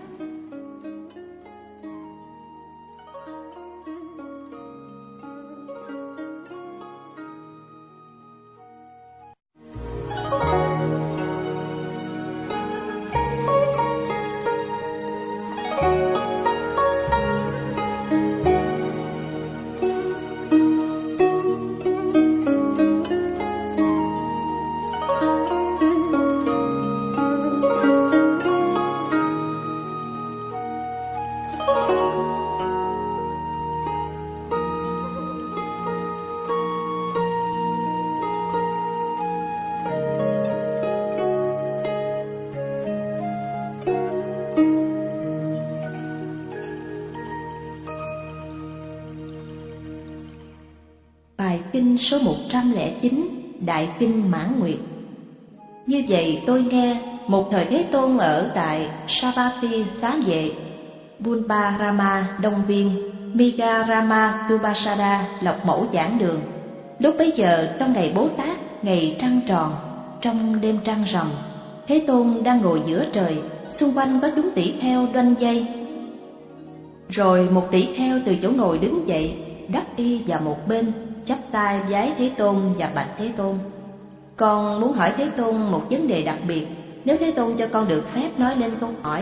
Kinh số một trăm lẻ chín, Đại Kinh Mãn Nguyệt. Như vậy tôi nghe, một thời Thế Tôn ở tại Savatthi Xá Vệ, Bulbarama Đông Viên, Migarama Tubasada Lộc Mẫu giảng đường. Lúc bấy giờ trong ngày Bố Tát, ngày trăng tròn, trong đêm trăng rằm, Thế Tôn đang ngồi giữa trời, xung quanh có chúng tỷ kheo đoanh dây. Rồi một tỷ kheo từ chỗ ngồi đứng dậy, đắp y vào một bên, chắp tay vái Thế Tôn và bạch Thế Tôn: con muốn hỏi Thế Tôn một vấn đề đặc biệt, nếu Thế Tôn cho con được phép nói lên câu hỏi.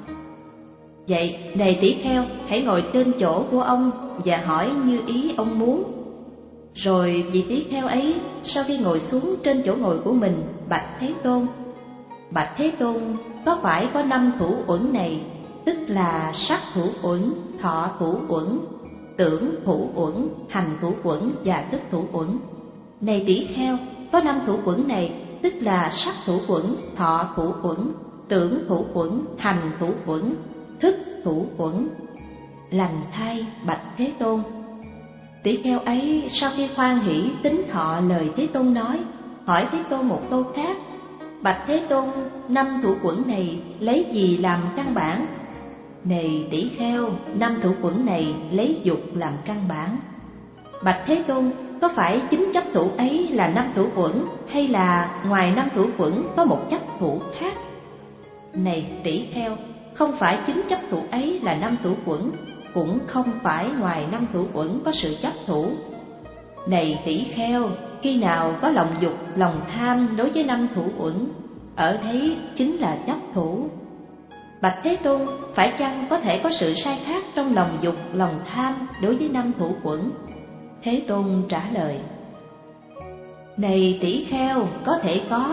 Vậy này tỷ kheo, hãy ngồi trên chỗ của ông và hỏi như ý ông muốn. Rồi vị tỷ kheo ấy sau khi ngồi xuống trên chỗ ngồi của mình bạch Thế Tôn: bạch Thế Tôn, có phải có năm thủ uẩn này, tức là sắc thủ uẩn, thọ thủ uẩn, tưởng thủ uẩn, hành thủ uẩn và thức thủ uẩn. Này tỷ kheo, có năm thủ uẩn này, tức là sắc thủ uẩn, thọ thủ uẩn, tưởng thủ uẩn, hành thủ uẩn, thức thủ uẩn. Lành thay bạch Thế Tôn. Tỷ kheo ấy sau khi hoan hỷ tín thọ lời Thế Tôn nói, hỏi Thế Tôn một câu khác: bạch Thế Tôn, năm thủ uẩn này lấy gì làm căn bản? Này tỷ kheo, năm thủ uẩn này lấy dục làm căn bản. Bạch Thế Tôn, có phải chính chấp thủ ấy là năm thủ uẩn, hay là ngoài năm thủ uẩn có một chấp thủ khác? Này tỷ kheo, không phải chính chấp thủ ấy là năm thủ uẩn, cũng không phải ngoài năm thủ uẩn có sự chấp thủ. Này tỷ kheo, khi nào có lòng dục, lòng tham đối với năm thủ uẩn, ở đấy chính là chấp thủ. Bạch Thế Tôn, phải chăng có thể có sự sai khác trong lòng dục, lòng tham đối với năm thủ uẩn? Thế Tôn trả lời: này tỷ kheo, có thể có,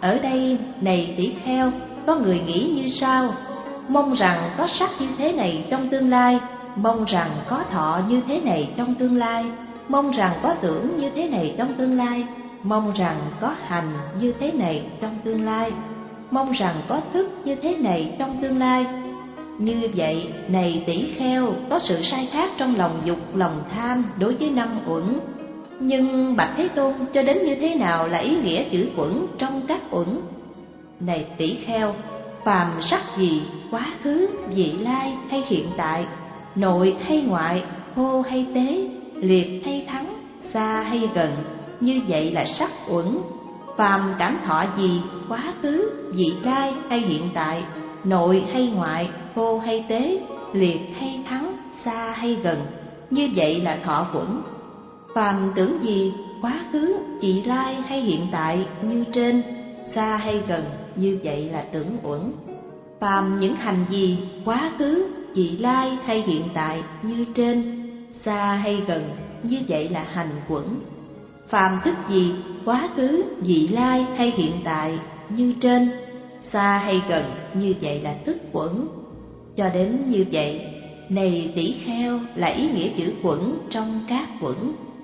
Ở đây này tỷ kheo, có người nghĩ như sau: mong rằng có sắc như thế này trong tương lai, mong rằng có thọ như thế này trong tương lai, mong rằng có tưởng như thế này trong tương lai, mong rằng có hành như thế này trong tương lai, mong rằng có thức như thế này trong tương lai. Như vậy, này tỷ kheo, có sự sai khác trong lòng dục, lòng tham đối với năm uẩn. Nhưng bạch Thế Tôn, cho đến như thế nào là ý nghĩa chữ uẩn trong các uẩn? Này tỷ kheo, phàm sắc gì, quá khứ, vị lai hay hiện tại, nội hay ngoại, hô hay tế, liệt hay thắng, xa hay gần, như vậy là sắc uẩn. Phàm cảm thọ gì, quá khứ, vị lai hay hiện tại, nội hay ngoại, hô hay tế, liệt hay thắng, xa hay gần, như vậy là thọ uẩn. Phàm tưởng gì, quá khứ, vị lai hay hiện tại như trên, xa hay gần, như vậy là tưởng uẩn. Phàm những hành gì, quá khứ, vị lai hay hiện tại như trên, xa hay gần, như vậy là hành uẩn. Phàm thức gì, quá khứ, vị lai hay hiện tại như trên, xa hay gần, như vậy là thức uẩn. Cho đến như vậy, này tỷ kheo, là ý nghĩa chữ uẩn trong các uẩn.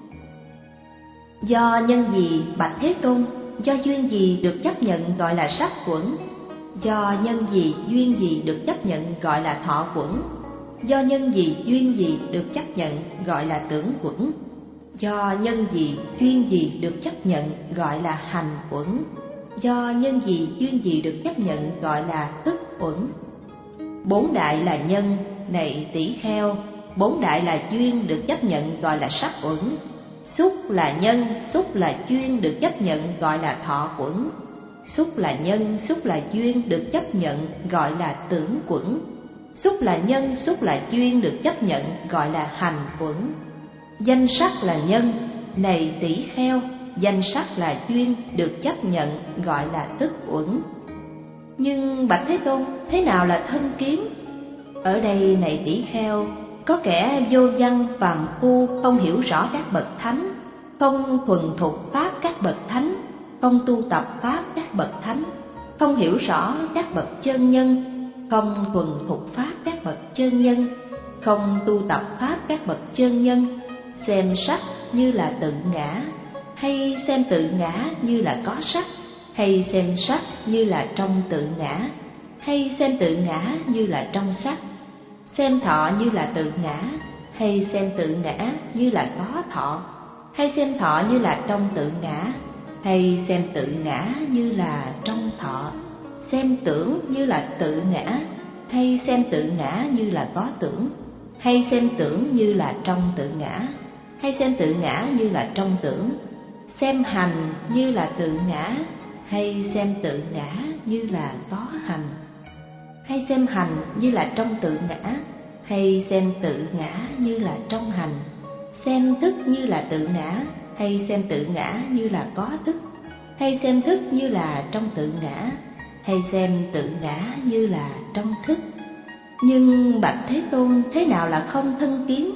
Do nhân gì, bạch Thế Tôn, do duyên gì được chấp nhận gọi là sắc uẩn? Do nhân gì, duyên gì được chấp nhận gọi là thọ uẩn? Do nhân gì, duyên gì được chấp nhận gọi là tưởng uẩn? Do nhân gì, duyên gì được chấp nhận gọi là hành uẩn? Do nhân gì, duyên gì được chấp nhận gọi là thức uẩn? Bốn đại là nhân, này tỷ kheo, bốn đại là duyên được chấp nhận gọi là sắc uẩn. Xúc là nhân, xúc là duyên được chấp nhận gọi là thọ uẩn. Xúc là nhân, xúc là duyên được chấp nhận gọi là tưởng uẩn. Xúc là nhân, xúc là duyên được chấp nhận gọi là hành uẩn. Danh sắc là nhân, này tỷ kheo, danh sắc là duyên được chấp nhận gọi là thức uẩn. Nhưng bạch Thế Tôn, thế nào là thân kiến? Ở đây này tỷ kheo, có kẻ vô văn phàm phu, không hiểu rõ các bậc thánh, không thuần thục pháp các bậc thánh, không tu tập pháp các bậc thánh, không hiểu rõ các bậc chân nhân, không thuần thục pháp các bậc chân nhân, không tu tập pháp các bậc chân nhân, xem sắc như là tự ngã, hay xem tự ngã như là có sắc, hay xem sắc như là trong tự ngã, hay xem tự ngã như là trong sắc, xem thọ như là tự ngã, hay xem tự ngã như là có thọ, hay xem thọ như là trong tự ngã, hay xem tự ngã như là trong thọ, xem tưởng như là tự ngã, hay xem tự ngã như là có tưởng, hay xem tưởng như là trong tự ngã, hay xem tự ngã như là trong tưởng, xem hành như là tự ngã, hay xem tự ngã như là có hành, hay xem hành như là trong tự ngã, hay xem tự ngã như là trong hành, xem thức như là tự ngã, hay xem tự ngã như là có thức, hay xem thức như là trong tự ngã, hay xem tự ngã như là trong thức. Nhưng bạch Thế Tôn, thế nào là không thân kiến?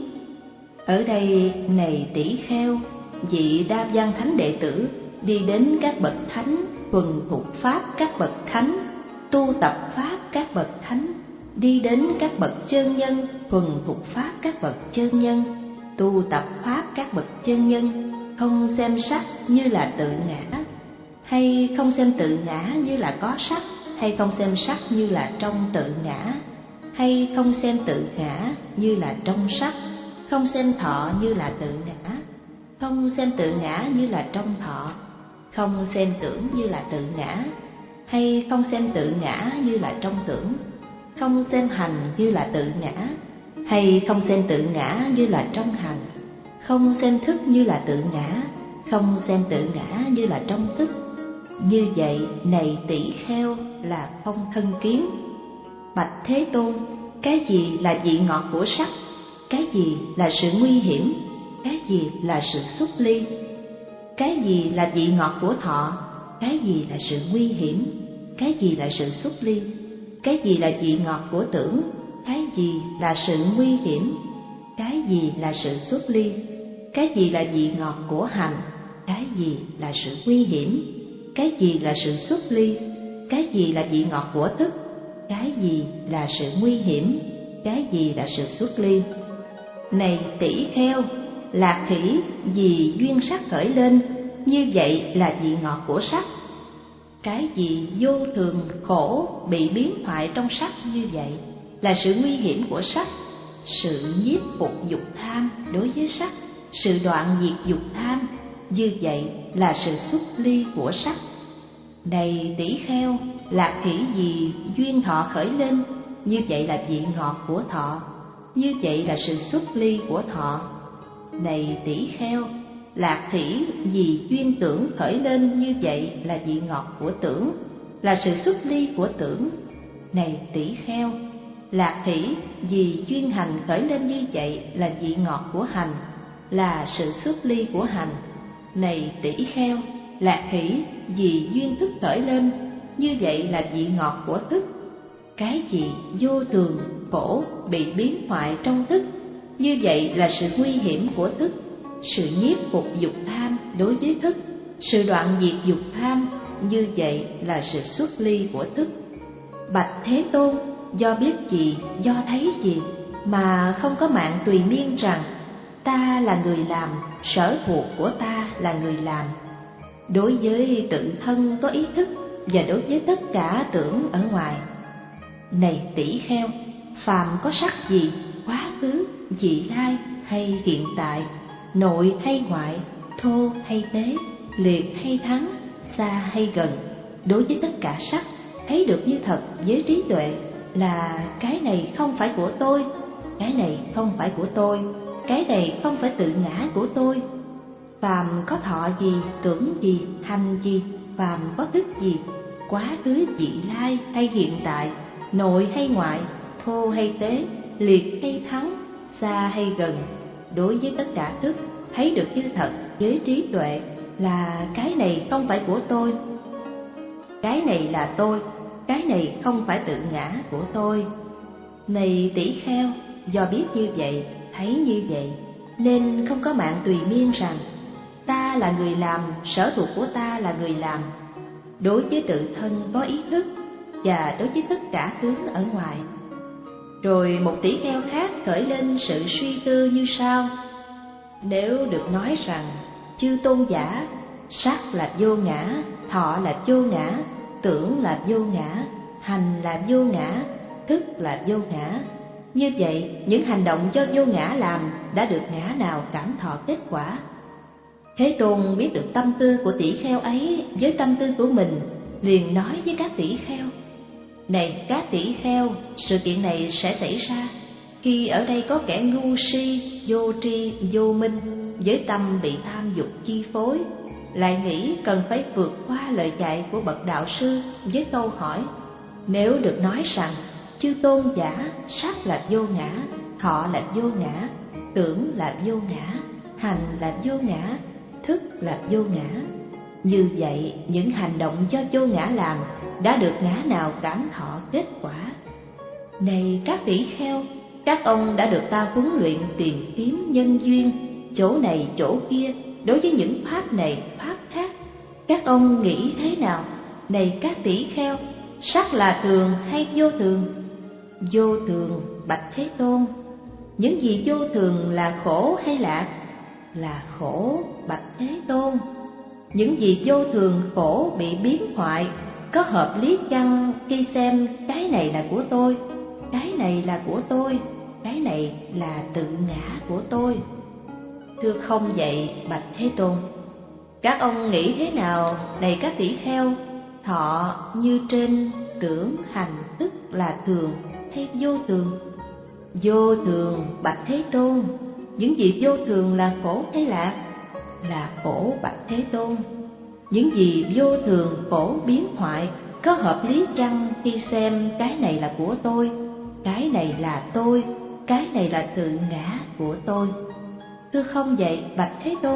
Ở đây này tỷ kheo, vị Đa Văn Thánh đệ tử đi đến các bậc thánh, thuần thục pháp các bậc thánh, tu tập pháp các bậc thánh, đi đến các bậc chân nhân, thuần thục pháp các bậc chân nhân, tu tập pháp các bậc chân nhân, không xem sắc như là tự ngã, hay không xem tự ngã như là có sắc, hay không xem sắc như là trong tự ngã, hay không xem tự ngã như là trong sắc, không xem thọ như là tự ngã, không xem tự ngã như là trong thọ, không xem tưởng như là tự ngã, hay không xem tự ngã như là trong tưởng, không xem hành như là tự ngã, hay không xem tự ngã như là trong hành, không xem thức như là tự ngã, không xem tự ngã như là trong thức. Như vậy này tỷ kheo, là không thân kiến. Bạch Thế Tôn, cái gì là vị ngọt của sắc? Cái gì là sự nguy hiểm? Cái gì là sự xuất ly? Cái gì là vị ngọt của thọ? Cái gì là sự nguy hiểm? Cái gì là sự xuất ly? Cái gì là vị ngọt của tưởng? Cái gì là sự nguy hiểm? Cái gì là sự xuất ly? Cái gì là vị ngọt của hành? Cái gì là sự nguy hiểm? cái gì là sự xuất ly, cái gì là vị ngọt của thức, cái gì là sự nguy hiểm, cái gì là sự xuất ly. Này tỷ kheo, lạc thủy vì duyên sắc khởi lên, như vậy là vị ngọt của sắc. Cái gì vô thường khổ bị biến hoại trong sắc, như vậy là sự nguy hiểm của sắc. Sự nhiếp phục dục tham đối với sắc, sự đoạn diệt dục tham, như vậy là sự xuất ly của sắc. Này tỷ kheo, lạc thủy vì duyên thọ khởi lên, như vậy là vị ngọt của thọ, như vậy là sự xuất ly của thọ. Này tỷ kheo, lạc thủy vì duyên tưởng khởi lên, như vậy là vị ngọt của tưởng, là sự xuất ly của tưởng. Này tỷ kheo, lạc thủy vì duyên hành khởi lên, như vậy là vị ngọt của hành, là sự xuất ly của hành. Này tỷ kheo, lạc thủy vì duyên thức khởi lên, như vậy là vị ngọt của thức. Cái gì vô thường khổ bị biến hoại trong thức, như vậy là sự nguy hiểm của thức. Sự nhiếp phục dục tham đối với thức, sự đoạn diệt dục tham, như vậy là sự xuất ly của thức. Bạch Thế Tôn, do biết gì, do thấy gì mà không có mạng tùy miên rằng ta là người làm, sở thuộc của ta là người làm. Đối với tự thân có ý thức và đối với tất cả tưởng ở ngoài. Này tỷ kheo, phàm có sắc gì, quá khứ, vị lai hay hiện tại, nội hay ngoại, thô hay tế, liệt hay thắng, xa hay gần, đối với tất cả sắc thấy được như thật với trí tuệ là cái này không phải của tôi, cái này không phải của tôi, cái này không phải tự ngã của tôi. Phàm có thọ gì, tưởng gì, hành gì, phàm có thức gì, quá khứ vị lai hay hiện tại, nội hay ngoại, thô hay tế, liệt hay thắng, xa hay gần, đối với tất cả thức thấy được như thật với trí tuệ là cái này không phải của tôi, cái này là tôi, cái này không phải tự ngã của tôi. Này tỷ kheo, do biết như vậy, thấy như vậy, nên không có mạng tùy miên rằng ta là người làm, sở thuộc của ta là người làm. Đối với tự thân có ý thức và đối với tất cả tướng ở ngoài. Rồi một tỷ kheo khác khởi lên sự suy tư như sau: nếu được nói rằng chư tôn giả, sắc là vô ngã, thọ là vô ngã, tưởng là vô ngã, hành là vô ngã, thức là vô ngã, như vậy những hành động do vô ngã làm đã được ngã nào cảm thọ kết quả? Thế Tôn biết được tâm tư của tỷ kheo ấy với tâm tư của mình, liền nói với các tỷ kheo: này các tỷ kheo, sự kiện này sẽ xảy ra khi ở đây có kẻ ngu si, vô tri, vô minh, với tâm bị tham dục chi phối, lại nghĩ cần phải vượt qua lời dạy của bậc đạo sư với câu hỏi: nếu được nói rằng chư tôn giả, sắc là vô ngã, thọ là vô ngã, tưởng là vô ngã, hành là vô ngã, thức là vô ngã, như vậy những hành động do vô ngã làm đã được ngã nào cảm thọ kết quả? Này các tỷ kheo, các ông đã được ta huấn luyện tìm kiếm nhân duyên, chỗ này chỗ kia, đối với những pháp này pháp khác. Các ông nghĩ thế nào? Này các tỷ kheo, sắc là thường hay vô thường? Vô thường, bạch Thế Tôn. Những gì vô thường là khổ hay lạc? Là khổ, bạch Thế Tôn. Những gì vô thường khổ bị biến hoại, có hợp lý chăng khi xem cái này là của tôi, cái này là của tôi, cái này là tự ngã của tôi? Thưa không vậy, bạch Thế Tôn. Các ông nghĩ thế nào, này các tỷ kheo? Thọ như trên, tưởng, hành, thức là thường hay vô thường? Vô thường, bạch Thế Tôn. Những gì vô thường là khổ hay lạc? Là khổ, bạch Thế Tôn. Những gì vô thường khổ biến hoại, có hợp lý chăng khi xem cái này là của tôi, cái này là tôi, cái này là tự ngã của tôi? Thưa không vậy, bạch Thế Tôn.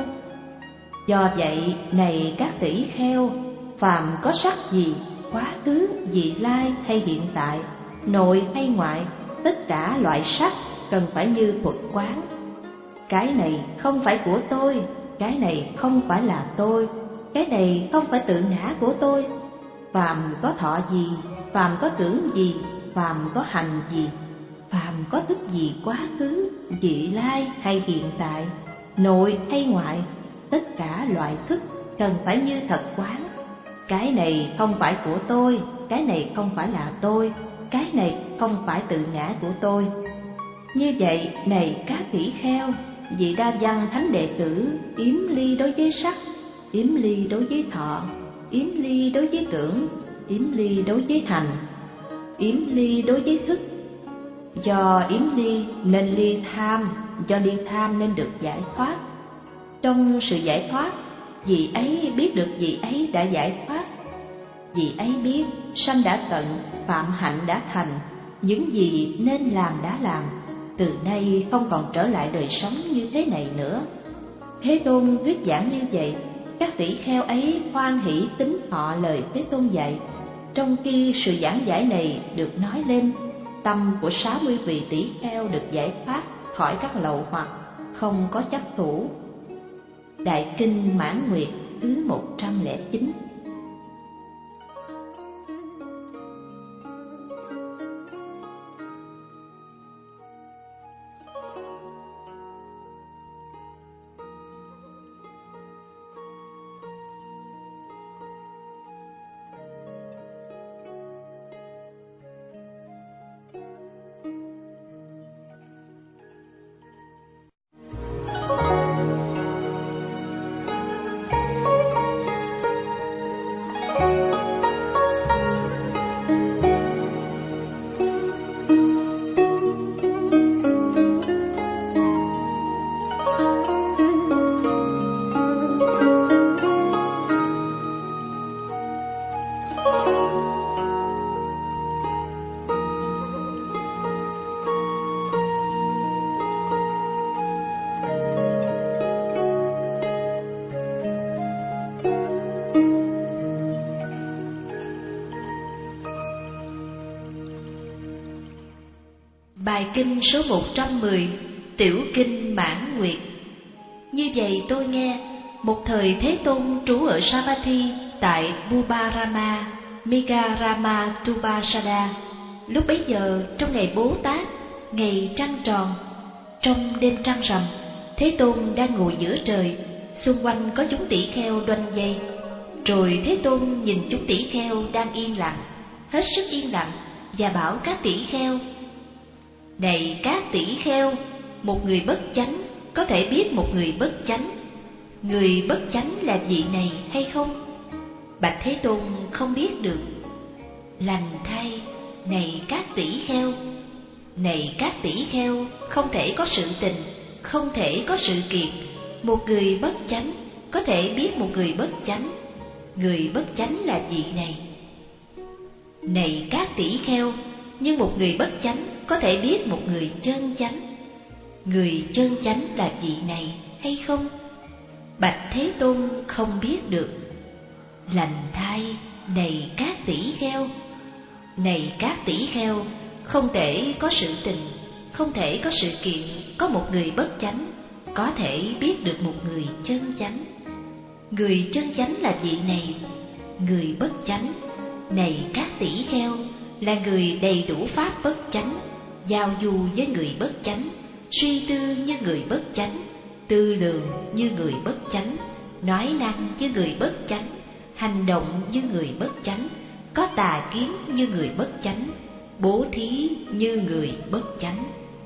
Do vậy, này các tỷ kheo, phàm có sắc gì, quá khứ, vị lai hay hiện tại, nội hay ngoại, tất cả loại sắc cần phải như thuật quán. Cái này không phải của tôi, cái này không phải là tôi, cái này không phải tự ngã của tôi. Phàm có thọ gì, phàm có tưởng gì, phàm có hành gì, phàm có thức gì quá khứ, vị lai hay hiện tại, nội hay ngoại, tất cả loại thức cần phải như thật quán. Cái này không phải của tôi, cái này không phải là tôi, cái này không phải tự ngã của tôi. Như vậy, này các tỷ kheo, vị đa văn thánh đệ tử yếm ly đối với sắc, yếm ly đối với thọ, yếm ly đối với tưởng, yếm ly đối với hành, yếm ly đối với thức. Do yếm ly nên ly tham, do ly tham nên được giải thoát. Trong sự giải thoát, vị ấy biết được vị ấy đã giải thoát. Vị ấy biết sanh đã tận, phạm hạnh đã thành, những gì nên làm đã làm, từ nay không còn trở lại đời sống như thế này nữa. Thế Tôn thuyết giảng như vậy, các tỷ kheo ấy hoan hỷ tín thọ lời Thế Tôn dạy. Trong khi sự giảng giải này được nói lên, tâm của sáu mươi vị tỷ kheo được giải thoát khỏi các lậu hoặc, không có chấp thủ. Đại kinh Mãn Nguyệt thứ một trăm lẻ chín. Bài kinh số một trăm mười, Tiểu kinh Mãn Nguyệt. Như vậy tôi nghe, một thời Thế Tôn trú ở Savatthi tại Bubarama, Migarama Tubasada. Lúc bấy giờ trong ngày Bố Tát, ngày trăng tròn, trong đêm trăng rằm, Thế Tôn đang ngồi giữa trời, xung quanh có chúng tỷ kheo đoanh dây. Rồi Thế Tôn nhìn chúng tỷ kheo đang yên lặng, hết sức yên lặng, và bảo các tỷ kheo: Này các tỷ kheo, một người bất chánh có thể biết một người bất chánh. Người bất chánh là vị này hay không? Bạch Thế Tôn không biết được. Lành thay, này các tỷ kheo, này các tỷ kheo, không thể có sự tình, không thể có sự kiện. Một người bất chánh có thể biết một người bất chánh. Người bất chánh là vị này. Này các tỷ kheo, nhưng một người bất chánh có thể biết một người chân chánh. Người chân chánh là vị này hay không? Bạch Thế Tôn không biết được. Lành thay, này các tỷ kheo, này các tỷ kheo, không thể có sự tình, không thể có sự kiện có một người bất chánh có thể biết được một người chân chánh. Người chân chánh là vị này. Người bất chánh, này các tỷ kheo, là người đầy đủ pháp bất chánh, giao du với người bất chánh, suy tư như người bất chánh, tư lường như người bất chánh, nói năng như người bất chánh, hành động như người bất chánh, có tà kiến như người bất chánh, bố thí như người bất chánh.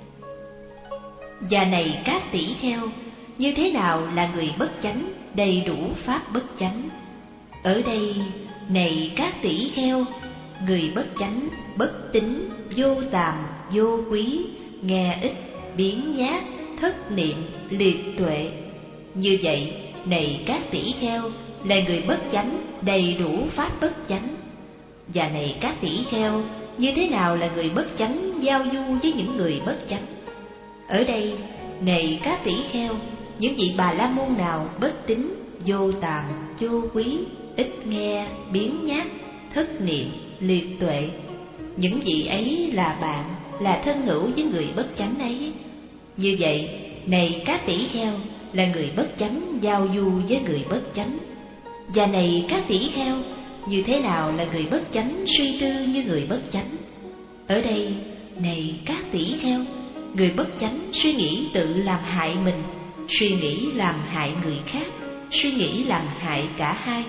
Và này các tỷ kheo, như thế nào là người bất chánh đầy đủ pháp bất chánh? Ở đây, này các tỷ kheo, người bất chánh, bất tín, vô tàm, vô quý, nghe ít, biếng nhác, thất niệm, liệt tuệ. Như vậy, này các tỷ kheo, là người bất chánh đầy đủ pháp bất chánh. Và này các tỷ kheo, như thế nào là người bất chánh giao du với những người bất chánh? Ở đây, này các tỷ kheo, những vị Bà La Môn nào bất tín, vô tàm, vô quý, ít nghe, biếng nhác, thất niệm, liệt tuệ, những vị ấy là bạn, là thân hữu với người bất chánh ấy. Như vậy, này các tỷ kheo, là người bất chánh giao du với người bất chánh. Và này các tỷ kheo, như thế nào là người bất chánh suy tư như người bất chánh? Ở đây, này các tỷ kheo, người bất chánh suy nghĩ tự làm hại mình, suy nghĩ làm hại người khác, suy nghĩ làm hại cả hai.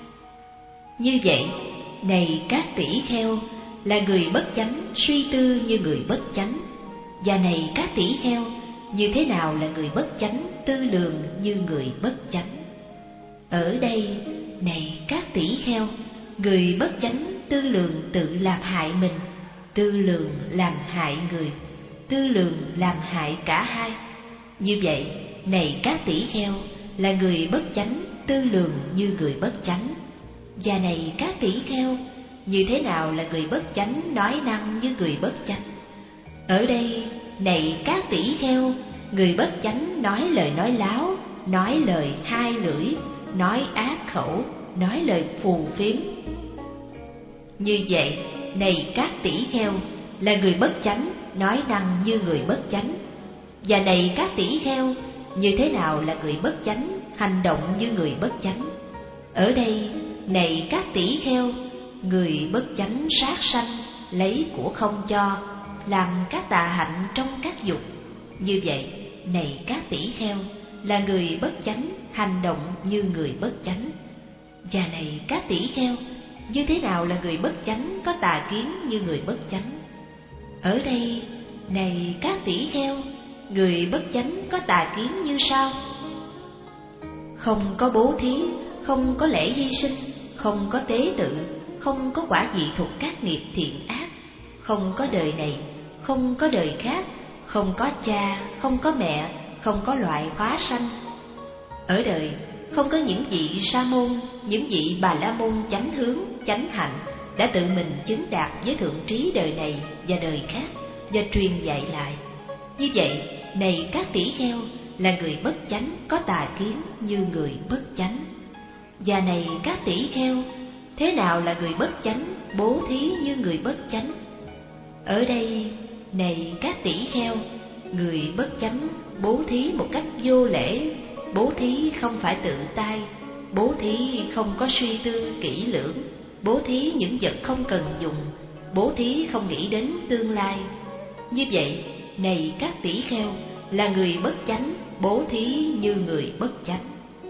Như vậy, này các tỷ kheo, là người bất chánh suy tư như người bất chánh. Và này các tỷ kheo, như thế nào là người bất chánh tư lường như người bất chánh? Ở đây, này các tỷ kheo, người bất chánh tư lường tự làm hại mình, tư lường làm hại người, tư lường làm hại cả hai. Như vậy, này các tỷ kheo, là người bất chánh tư lường như người bất chánh. Và này các tỷ kheo, như thế nào là người bất chánh nói năng như người bất chánh? Ở đây, này các tỷ kheo, người bất chánh nói lời nói láo, nói lời hai lưỡi, nói ác khẩu, nói lời phù phiếm. Như vậy, này các tỷ kheo, là người bất chánh nói năng như người bất chánh. Và này các tỷ kheo, như thế nào là người bất chánh hành động như người bất chánh? Ở đây, này các tỷ kheo, người bất chánh sát sanh, lấy của không cho, làm các tà hạnh trong các dục. Như vậy, này các tỷ kheo, là người bất chánh hành động như người bất chánh. Và này các tỷ kheo, như thế nào là người bất chánh có tà kiến như người bất chánh? Ở đây, này các tỷ kheo, người bất chánh có tà kiến như sau: không có bố thí, không có lễ hy sinh, không có tế tự, không có quả vị thuộc các nghiệp thiện ác, không có đời này, không có đời khác, không có cha, không có mẹ, không có loại hóa sanh. Ở đời, không có những vị sa môn, những vị bà la môn chánh hướng, chánh hạnh đã tự mình chứng đạt với thượng trí đời này và đời khác và truyền dạy lại. Như vậy, này các tỷ kheo, là người bất chánh có tà kiến như người bất chánh. Và này các tỷ kheo, thế nào là người bất chánh bố thí như người bất chánh? Ở đây, này các tỷ kheo, người bất chánh bố thí một cách vô lễ, bố thí không phải tự tay, bố thí không có suy tư kỹ lưỡng, bố thí những vật không cần dùng, bố thí không nghĩ đến tương lai. Như vậy, này các tỷ kheo, là người bất chánh bố thí như người bất chánh.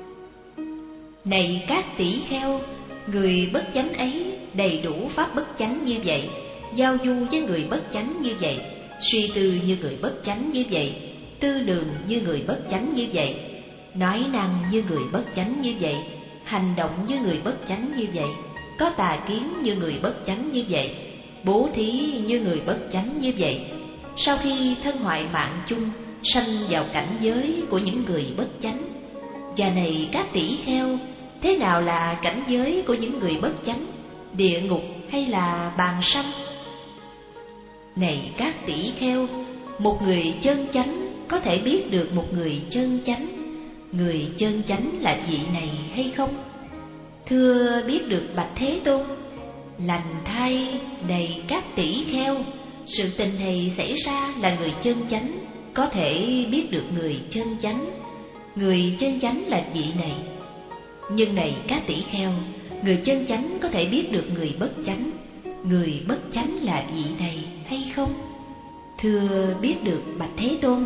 Này các tỷ kheo, người bất chánh ấy đầy đủ pháp bất chánh như vậy, giao du với người bất chánh như vậy, suy tư như người bất chánh như vậy, tư lường như người bất chánh như vậy, nói năng như người bất chánh như vậy, hành động như người bất chánh như vậy, có tà kiến như người bất chánh như vậy, bố thí như người bất chánh như vậy. Sau khi thân hoại mạng chung, sanh vào cảnh giới của những người bất chánh. Và này các tỷ kheo, thế nào là cảnh giới của những người bất chánh? Địa ngục hay là bàn sanh? Này các tỷ kheo, một người chân chánh có thể biết được một người chân chánh. Người chân chánh là vị này hay không? Thưa biết được bạch Thế Tôn. Lành thay, này các tỷ kheo, sự tình này xảy ra là người chân chánh có thể biết được người chân chánh. Người chân chánh là vị này. Nhưng này các tỷ kheo, người chân chánh có thể biết được người bất chánh. Người bất chánh là vị này hay không? Thưa biết được bạch Thế Tôn.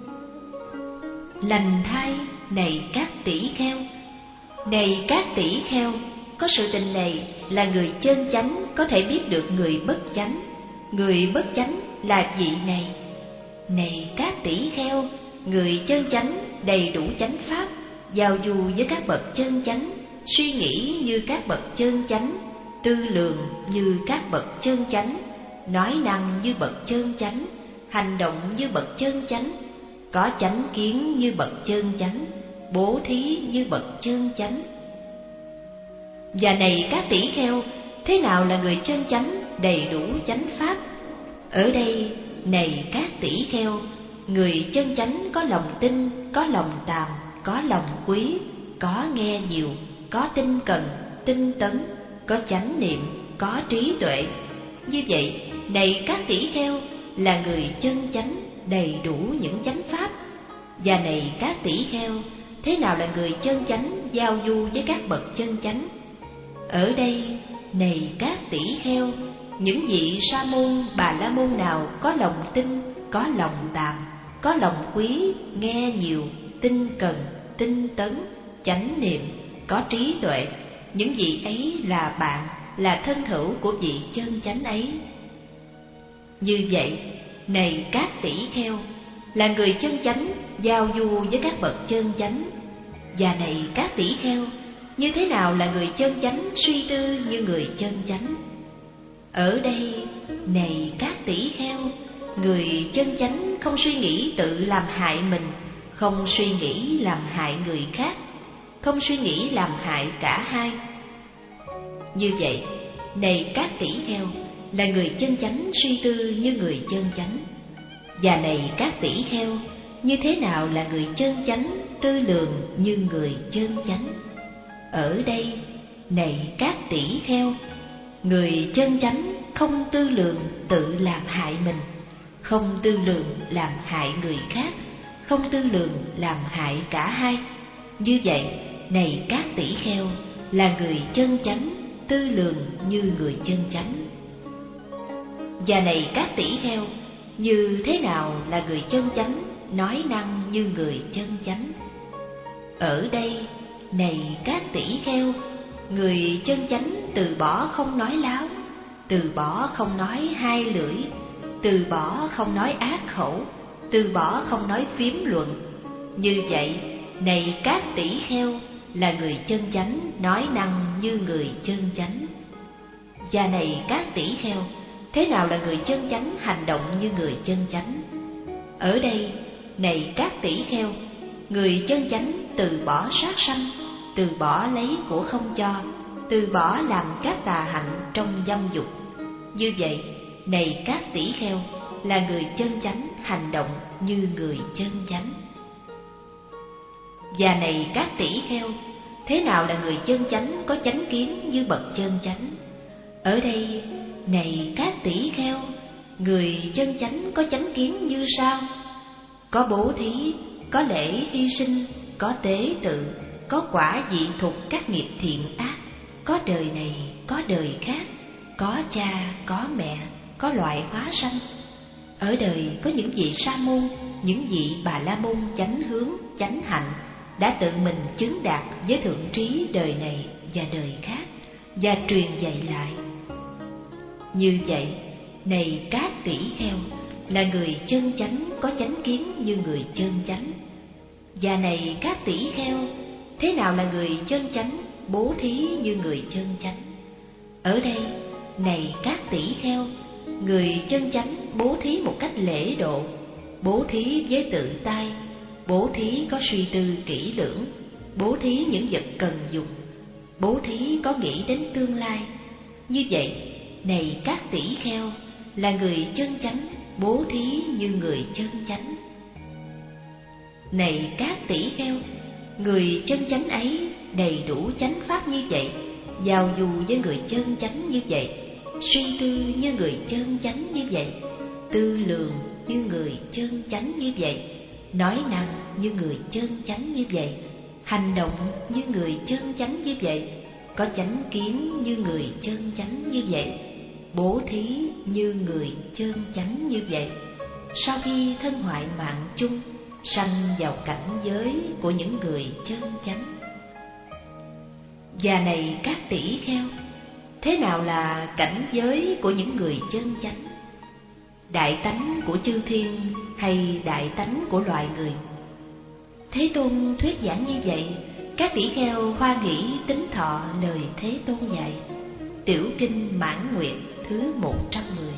Lành thay, này các tỷ kheo. Này các tỷ kheo, có sự tình này là người chân chánh có thể biết được người bất chánh. Người bất chánh là vị này. Này các tỷ kheo, người chân chánh đầy đủ chánh pháp, giao du với các bậc chân chánh, suy nghĩ như các bậc chân chánh, tư lường như các bậc chân chánh, nói năng như bậc chân chánh, hành động như bậc chân chánh, có chánh kiến như bậc chân chánh, bố thí như bậc chân chánh. Và này các tỷ kheo, thế nào là người chân chánh đầy đủ chánh pháp? Ở đây, này các tỷ kheo, người chân chánh có lòng tin, có lòng tàm, có lòng quý, có nghe nhiều, có tinh cần, tinh tấn, có chánh niệm, có trí tuệ. Như vậy, này các tỷ kheo, là người chân chánh đầy đủ những chánh pháp. Và này các tỷ kheo, thế nào là người chân chánh giao du với các bậc chân chánh? Ở đây, này các tỷ kheo, những vị sa môn, bà la môn nào có lòng tin, có lòng tàm, có lòng quý, nghe nhiều, tinh cần, tinh tấn, chánh niệm, có trí tuệ, những vị ấy là bạn, là thân hữu của vị chân chánh ấy. Như vậy, này các tỷ kheo, là người chân chánh giao du với các bậc chân chánh. Và này các tỷ kheo, như thế nào là người chân chánh suy tư như người chân chánh? Ở đây, này các tỷ kheo, người chân chánh không suy nghĩ tự làm hại mình, không suy nghĩ làm hại người khác, không suy nghĩ làm hại cả hai. Như vậy, này các tỷ kheo, là người chân chánh suy tư như người chân chánh. Và này các tỷ kheo, như thế nào là người chân chánh tư lường như người chân chánh? Ở đây, này các tỷ kheo, người chân chánh không tư lường tự làm hại mình, không tư lường làm hại người khác, không tư lường làm hại cả hai. Như vậy, này các tỷ kheo, là người chân chánh tư lường như người chân chánh. Và này các tỷ kheo, như thế nào là người chân chánh nói năng như người chân chánh? Ở đây, này các tỷ kheo, người chân chánh từ bỏ không nói láo, từ bỏ không nói hai lưỡi, từ bỏ không nói ác khẩu, từ bỏ không nói phiếm luận. Như vậy, này các tỷ kheo, là người chân chánh nói năng như người chân chánh. Và này các tỷ kheo, thế nào là người chân chánh hành động như người chân chánh? Ở đây, này các tỷ kheo, người chân chánh từ bỏ sát sanh, từ bỏ lấy của không cho, từ bỏ làm các tà hạnh trong dâm dục. Như vậy, này các tỷ kheo, là người chân chánh hành động như người chân chánh. Và này các tỷ kheo, thế nào là người chân chánh có chánh kiến như bậc chân chánh? Ở đây, này các tỷ kheo, người chân chánh có chánh kiến như sau: có bố thí, có lễ hy sinh, có tế tự, có quả vị thục các nghiệp thiện ác, có đời này, có đời khác, có cha, có mẹ, có loại hóa sanh. Ở đời có những vị sa môn, những vị bà la môn chánh hướng, chánh hạnh đã tự mình chứng đạt với thượng trí đời này và đời khác, và truyền dạy lại. Như vậy, này các tỷ kheo, là người chân chánh có chánh kiến như người chân chánh. Và này các tỷ kheo, thế nào là người chân chánh bố thí như người chân chánh? Ở đây, này các tỷ kheo, người chân chánh bố thí một cách lễ độ, bố thí với tự tay, bố thí có suy tư kỹ lưỡng, bố thí những vật cần dùng, bố thí có nghĩ đến tương lai. Như vậy, này các tỷ kheo, là người chân chánh bố thí như người chân chánh. Này các tỷ kheo, người chân chánh ấy đầy đủ chánh pháp như vậy, giao du với người chân chánh như vậy, suy tư như người chân chánh như vậy, tư lường như người chân chánh như vậy, nói năng như người chân chánh như vậy, hành động như người chân chánh như vậy, có chánh kiến như người chân chánh như vậy, bố thí như người chân chánh như vậy. Sau khi thân hoại mạng chung, sanh vào cảnh giới của những người chân chánh. Và này các tỷ kheo, thế nào là cảnh giới của những người chân chánh? Đại tánh của chư thiên hay đại tánh của loài người? Thế Tôn thuyết giảng như vậy, các tỷ kheo hoan hỷ tín thọ lời Thế Tôn dạy. Tiểu kinh Mãn Nguyện thứ một trăm mười.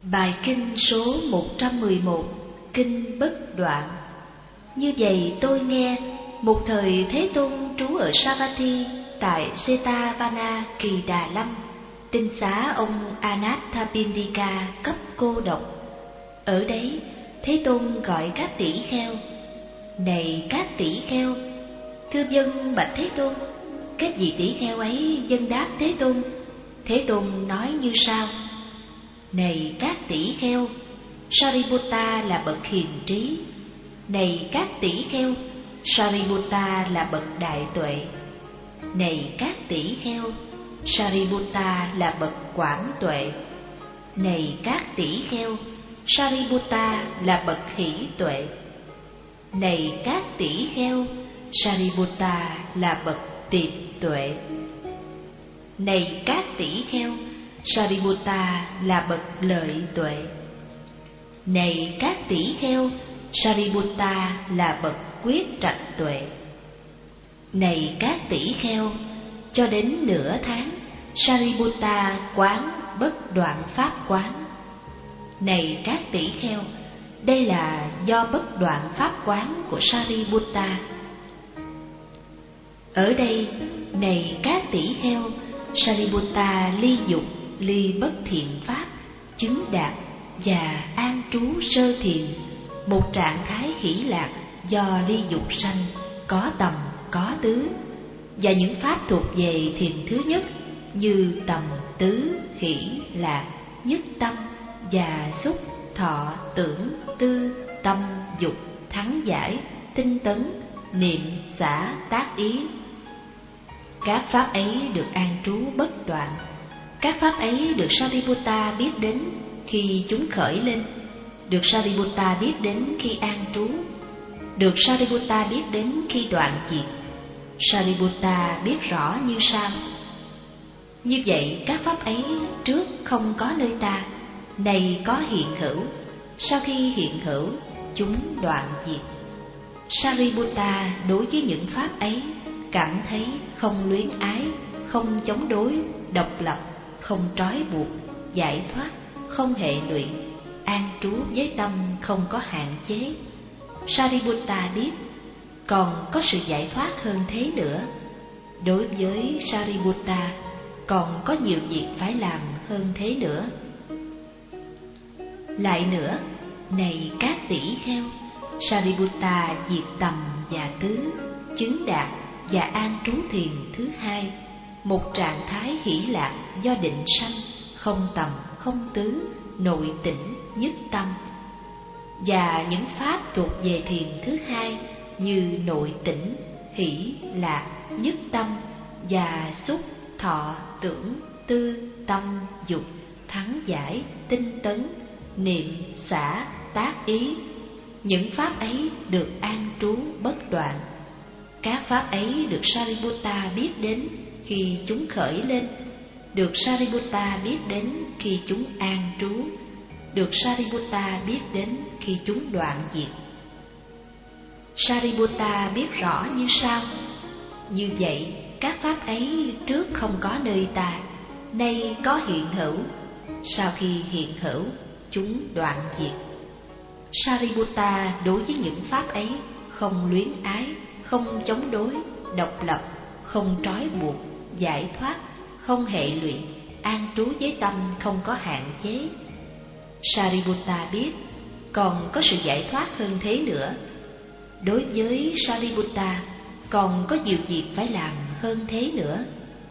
Bài kinh số một trăm mười một, Kinh Bất Đoạn. Như vậy tôi nghe, một thời Thế Tôn trú ở Savatthi tại Jetavana Kỳ Đà Lâm, tinh xá ông Anathapindika cấp cô độc. Ở đấy, Thế Tôn gọi các tỷ kheo: Này các tỷ kheo, thưa vâng bạch Thế Tôn. Các vị tỷ kheo ấy vâng đáp Thế Tôn. Thế Tôn nói như sau: Này các tỷ kheo, Sariputta là bậc hiền trí. Này các tỷ kheo, Sariputta là bậc đại tuệ. Này các tỷ kheo, Sariputta là bậc quảng tuệ. Này các tỷ kheo, Sariputta là bậc hỷ tuệ. Này các tỷ kheo, Sariputta là bậc tiệp tuệ. Này các tỷ kheo, Sariputta là bậc lợi tuệ. Này các tỷ kheo, Sariputta là bậc quyết trạch tuệ. Này các tỷ kheo, cho đến nửa tháng, Sariputta quán bất đoạn pháp quán. Này các tỷ kheo, đây là do bất đoạn pháp quán của Sariputta. Ở đây, này các tỷ kheo, Sariputta ly dục, ly bất thiện pháp, chứng đạt và an trú sơ thiền, một trạng thái hỷ lạc do ly dục sanh, có tầm, có tứ, và những pháp thuộc về thiền thứ nhất như tầm, tứ, hỷ, lạc, nhất tâm và xúc, thọ, tưởng, tư, tâm, dục, thắng giải, tinh tấn, niệm, xả, tác ý. Các pháp ấy được an trú bất đoạn. Các pháp ấy được Sariputta biết đến khi chúng khởi lên, được Sariputta biết đến khi an trú, được Sariputta biết đến khi đoạn diệt. Sariputta biết rõ như sau: Như vậy các pháp ấy trước không có nơi ta, nay có hiện hữu, sau khi hiện hữu, chúng đoạn diệt. Sariputta đối với những pháp ấy cảm thấy không luyến ái, không chống đối, độc lập, không trói buộc, giải thoát, không hệ lụy, an trú với tâm không có hạn chế. Sariputta biết còn có sự giải thoát hơn thế nữa. Đối với Sariputta còn có nhiều việc phải làm hơn thế nữa. Lại nữa, này các tỷ kheo, Sariputta diệt tầm và tứ, chứng đạt và an trú thiền thứ hai, một trạng thái hỷ lạc do định sanh, không tầm, không tứ, nội tỉnh, nhất tâm. Và những pháp thuộc về thiền thứ hai như nội tỉnh, hỷ, lạc, nhất tâm và xúc, thọ, tưởng, tư, tâm, dục, thắng giải, tinh tấn, niệm, xả, tác ý. Những pháp ấy được an trú bất đoạn. Các pháp ấy được Sariputta biết đến khi chúng khởi lên, được Sariputta biết đến khi chúng an trú, được Sariputta biết đến khi chúng đoạn diệt. Sariputta biết rõ như sau: Như vậy các pháp ấy trước không có nơi ta, nay có hiện hữu, sau khi hiện hữu, chúng đoạn diệt. Sariputta đối với những pháp ấy không luyến ái, không chống đối, độc lập, không trói buộc, giải thoát, không hệ lụy, an trú với tâm không có hạn chế. Sariputta biết còn có sự giải thoát hơn thế nữa. Đối với Sariputta còn có nhiều việc phải làm hơn thế nữa.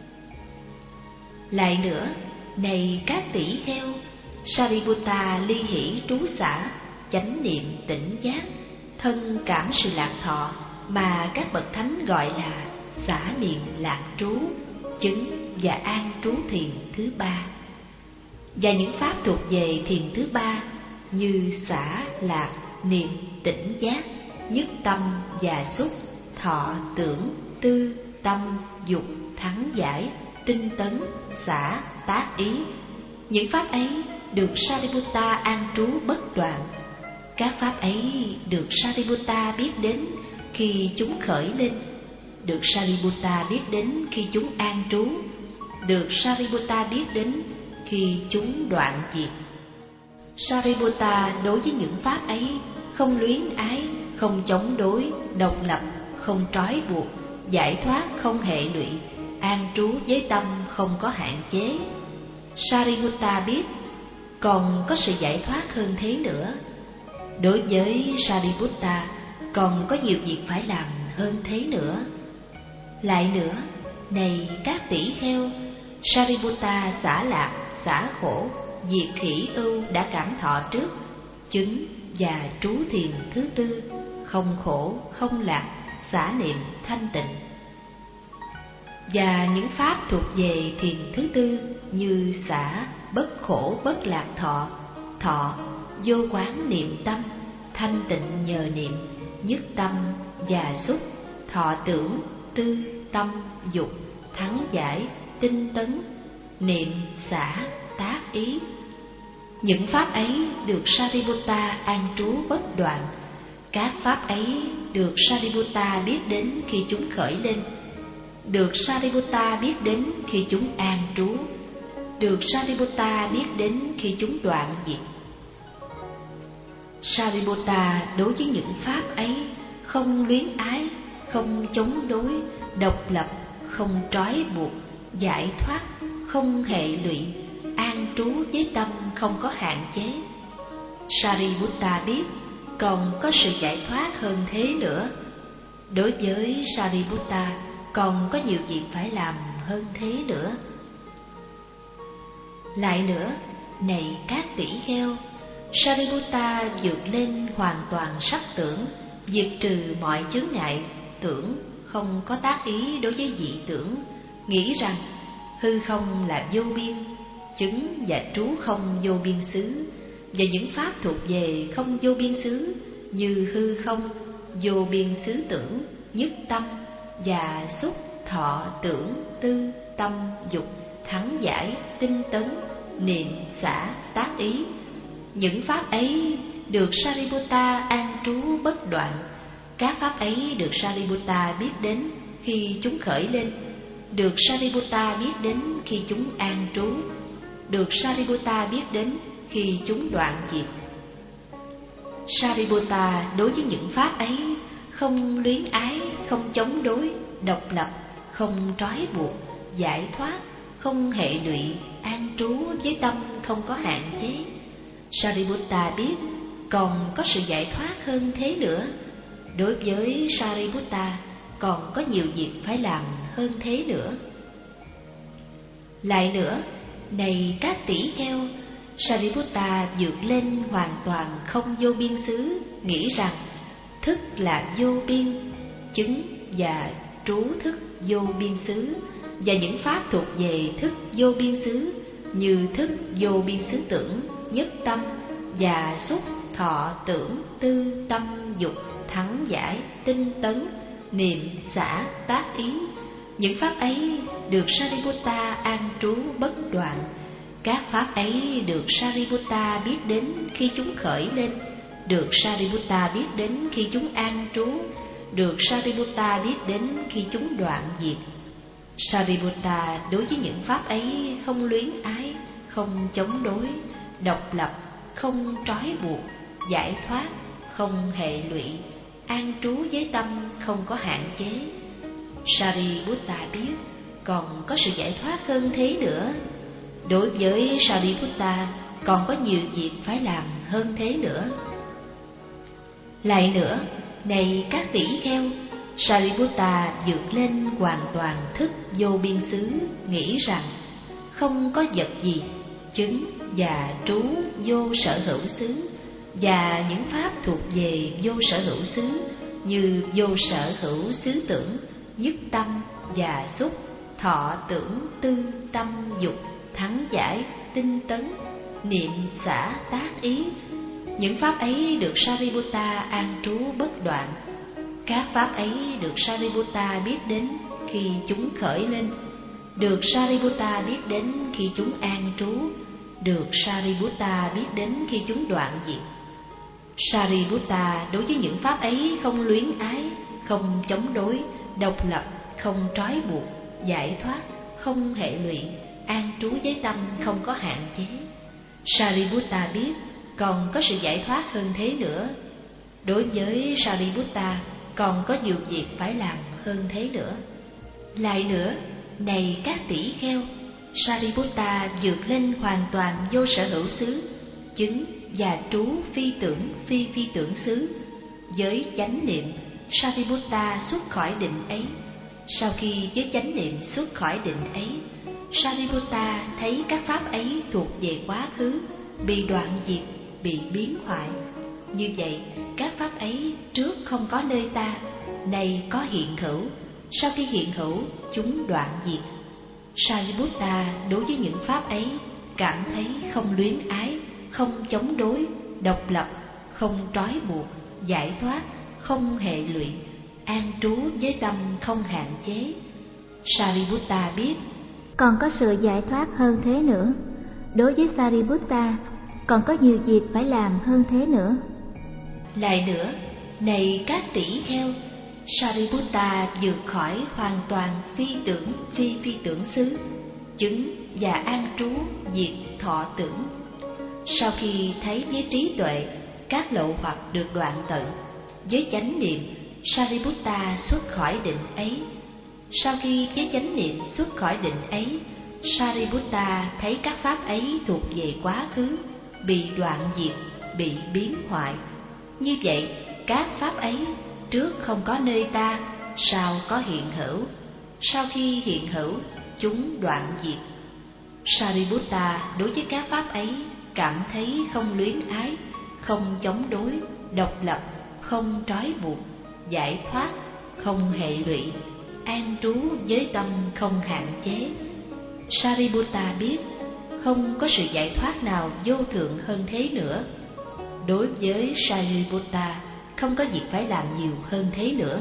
Lại nữa, này các tỷ kheo, Sariputta ly hỷ trú xả, chánh niệm tỉnh giác, thân cảm sự lạc thọ mà các bậc thánh gọi là xả niệm lạc trú, chứng và an trú thiền thứ ba. Và những pháp thuộc về thiền thứ ba như xả, lạc, niệm, tỉnh giác, nhất tâm và xúc, thọ, tưởng, tư, tâm, dục, thắng giải, tinh tấn, xả, tác ý. Những pháp ấy được Sariputta an trú bất đoạn. Các pháp ấy được Sariputta biết đến khi chúng khởi lên, được Sariputta biết đến khi chúng an trú, được Sariputta biết đến khi chúng đoạn diệt. Sariputta đối với những pháp ấy không luyến ái, không chống đối, độc lập, không trói buộc, giải thoát không hệ lụy, an trú với tâm không có hạn chế. Sariputta biết còn có sự giải thoát hơn thế nữa. Đối với Sariputta còn có nhiều việc phải làm hơn thế nữa. Lại nữa, này các tỷ kheo, Sariputta xả lạc, xả khổ, diệt khỉ ưu đã cảm thọ trước, chứng và trú thiền thứ tư, không khổ, không lạc, xả niệm, thanh tịnh. Và những pháp thuộc về thiền thứ tư như xả, bất khổ, bất lạc thọ, thọ, vô quán niệm tâm, thanh tịnh nhờ niệm, nhất tâm và xúc, thọ tưởng, tư, tâm, dục, thắng giải, tinh tấn, niệm, xả, tác ý. Những pháp ấy được Sariputta an trú bất đoạn. Các pháp ấy được Sariputta biết đến khi chúng khởi lên, được Sariputta biết đến khi chúng an trú, được Sariputta biết đến khi chúng đoạn diệt. Sariputta đối với những pháp ấy không luyến ái, không chống đối, độc lập, không trói buộc, giải thoát, không hệ lụy, an trú với tâm không có hạn chế. Sariputta biết còn có sự giải thoát hơn thế nữa. Đối với Sariputta còn có nhiều việc phải làm hơn thế nữa. Lại nữa, này các tỷ kheo, Sariputta vượt lên hoàn toàn sắc tưởng, diệt trừ mọi chướng ngại tưởng, không có tác ý đối với dị tưởng, nghĩ rằng hư không là vô biên, chứng và trú không vô biên xứ, và những pháp thuộc về không vô biên xứ như hư không, vô biên xứ tưởng, nhất tâm và xúc, thọ, tưởng, tư, tâm, dục, thắng giải, tinh tấn, niệm, xả, tác ý. Những pháp ấy được Sariputta an trú bất đoạn. Các pháp ấy được Sariputta biết đến khi chúng khởi lên, được Sariputta biết đến khi chúng an trú, được Sariputta biết đến khi chúng đoạn diệt. Sariputta đối với những pháp ấy không luyến ái, không chống đối, độc lập, không trói buộc, giải thoát, không hệ lụy, an trú với tâm không có hạn chế. Sariputta biết còn có sự giải thoát hơn thế nữa. Đối với Sariputta còn có nhiều việc phải làm hơn thế nữa. Lại nữa, này các tỷ kheo, Sariputta vượt lên hoàn toàn không vô biên xứ, nghĩ rằng thức là vô biên, chứng và trú thức vô biên xứ, và những pháp thuộc về thức vô biên xứ như thức vô biên xứ tưởng, nhất tâm và xúc, thọ, tưởng, tư, tâm, dục, thắng giải, tinh tấn, niệm, xả, tác ý. Những pháp ấy được Sariputta an trú bất đoạn. Các pháp ấy được Sariputta biết đến khi chúng khởi lên, được Sariputta biết đến khi chúng an trú, được Sariputta biết đến khi chúng đoạn diệt. Sariputta đối với những pháp ấy không luyến ái, không chống đối, độc lập, không trói buộc, giải thoát, không hệ lụy, an trú với tâm không có hạn chế. Sariputta biết còn có sự giải thoát hơn thế nữa. Đối với Sariputta còn có nhiều việc phải làm hơn thế nữa. Lại nữa, này các tỷ kheo, Sariputta vượt lên hoàn toàn thức vô biên xứ, nghĩ rằng không có vật gì, chứng và trú vô sở hữu xứ, và những pháp thuộc về vô sở hữu xứ như vô sở hữu xứ tưởng, nhất tâm và xúc, thọ, tưởng, tư, tâm, dục, thắng giải, tinh tấn, niệm, xả, tác ý. Những pháp ấy được Sariputta an trú bất đoạn. Các pháp ấy được Sariputta biết đến khi chúng khởi lên, được Sariputta biết đến khi chúng an trú, được Sariputta biết đến khi chúng đoạn diệt. Sariputta đối với những pháp ấy không luyến ái, không chống đối, độc lập, không trói buộc, giải thoát, không hệ lụy, an trú với tâm không có hạn chế. Sariputta biết còn có sự giải thoát hơn thế nữa. Đối với Sariputta, còn có nhiều việc phải làm hơn thế nữa. Lại nữa, này các tỷ kheo, Sariputta vượt lên hoàn toàn vô sở hữu xứ, chứng và trú phi tưởng phi phi tưởng xứ. Với chánh niệm, Sariputta xuất khỏi định ấy. Sau khi với chánh niệm xuất khỏi định ấy, Sariputta thấy các pháp ấy thuộc về quá khứ, bị đoạn diệt, bị biến hoại. Như vậy, các pháp ấy trước không có nơi ta, nay có hiện hữu. Sau khi hiện hữu, chúng đoạn diệt. Sariputta đối với những pháp ấy cảm thấy không luyến ái, không chống đối, độc lập, không trói buộc, giải thoát, không hệ lụy, an trú với tâm không hạn chế. Sariputta biết còn có sự giải thoát hơn thế nữa. Đối với Sariputta, còn có nhiều việc phải làm hơn thế nữa. Lại nữa, này các tỷ kheo, Sariputta vượt khỏi hoàn toàn phi tưởng phi phi tưởng xứ, chứng và an trú diệt thọ tưởng. Sau khi thấy với trí tuệ các lậu hoặc được đoạn tận, với chánh niệm Sariputta xuất khỏi định ấy. Sau khi với chánh niệm xuất khỏi định ấy, Sariputta thấy các pháp ấy thuộc về quá khứ, bị đoạn diệt, bị biến hoại. Như vậy, các pháp ấy trước không có nơi ta, sau có hiện hữu. Sau khi hiện hữu, chúng đoạn diệt. Sariputta đối với các pháp ấy cảm thấy không luyến ái, không chống đối, độc lập, không trói buộc, giải thoát, không hệ lụy, an trú với tâm không hạn chế. Sariputta biết không có sự giải thoát nào vô thượng hơn thế nữa. Đối với Sariputta, không có việc phải làm nhiều hơn thế nữa.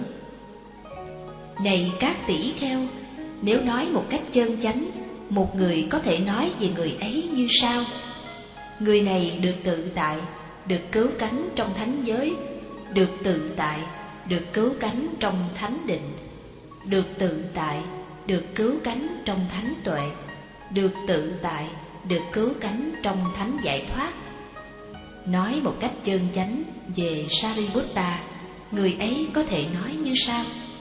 Này các tỷ kheo, nếu nói một cách chân chánh, một người có thể nói về người ấy như sau: người này được tự tại, được cứu cánh trong thánh giới, được tự tại, được cứu cánh trong thánh định, được tự tại, được cứu cánh trong thánh tuệ, được tự tại, được cứu cánh trong thánh giải thoát. Nói một cách chân chánh về Sariputta, người ấy có thể nói như sau: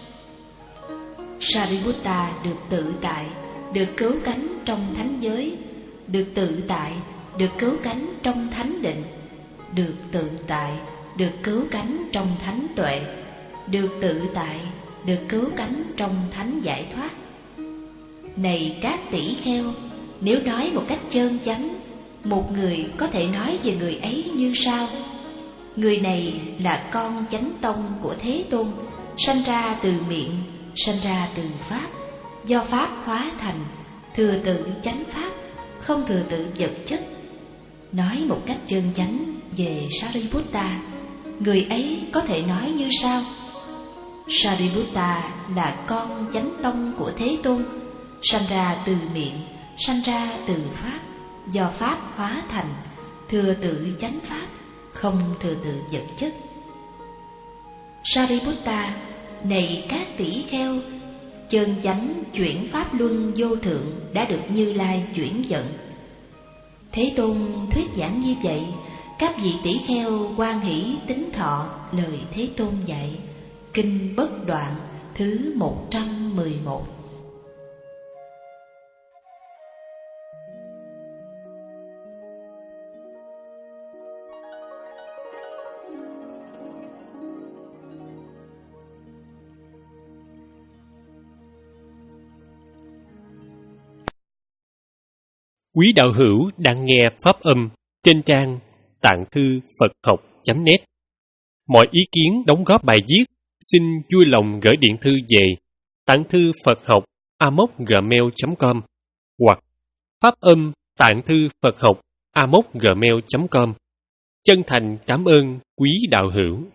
Sariputta được tự tại, được cứu cánh trong thánh giới, được tự tại, được cứu cánh trong thánh định, được tự tại, được cứu cánh trong thánh tuệ, được tự tại, được cứu cánh trong thánh giải thoát. Này các tỷ kheo, nếu nói một cách chân chánh, một người có thể nói về người ấy như sau: người này là con chánh tông của Thế Tôn, sanh ra từ miệng, sanh ra từ pháp, do pháp hóa thành, thừa tự chánh pháp, không thừa tự vật chất. Nói một cách chân chánh về Sariputta, người ấy có thể nói như sau: Sariputta là con chánh tông của Thế Tôn, sanh ra từ miệng, sanh ra từ pháp, do pháp hóa thành, thừa tự chánh pháp, không thừa tự vật chất. Sariputta, này các tỷ kheo, chân chánh chuyển pháp luân vô thượng đã được Như Lai chuyển vận. Thế Tôn thuyết giảng như vậy, các vị tỷ kheo hoan hỷ tín thọ lời Thế Tôn dạy. Kinh Bất Đoạn thứ một trăm mười một. Quý đạo hữu đang nghe pháp âm trên trang tạng thư Phật học chấm net. Mọi ý kiến đóng góp bài viết xin vui lòng gửi điện thư về tạng thư Phật học a m o c gmail chấm com hoặc pháp âm tạng thư Phật học a m o c gmail chấm com. Chân thành cảm ơn quý đạo hữu.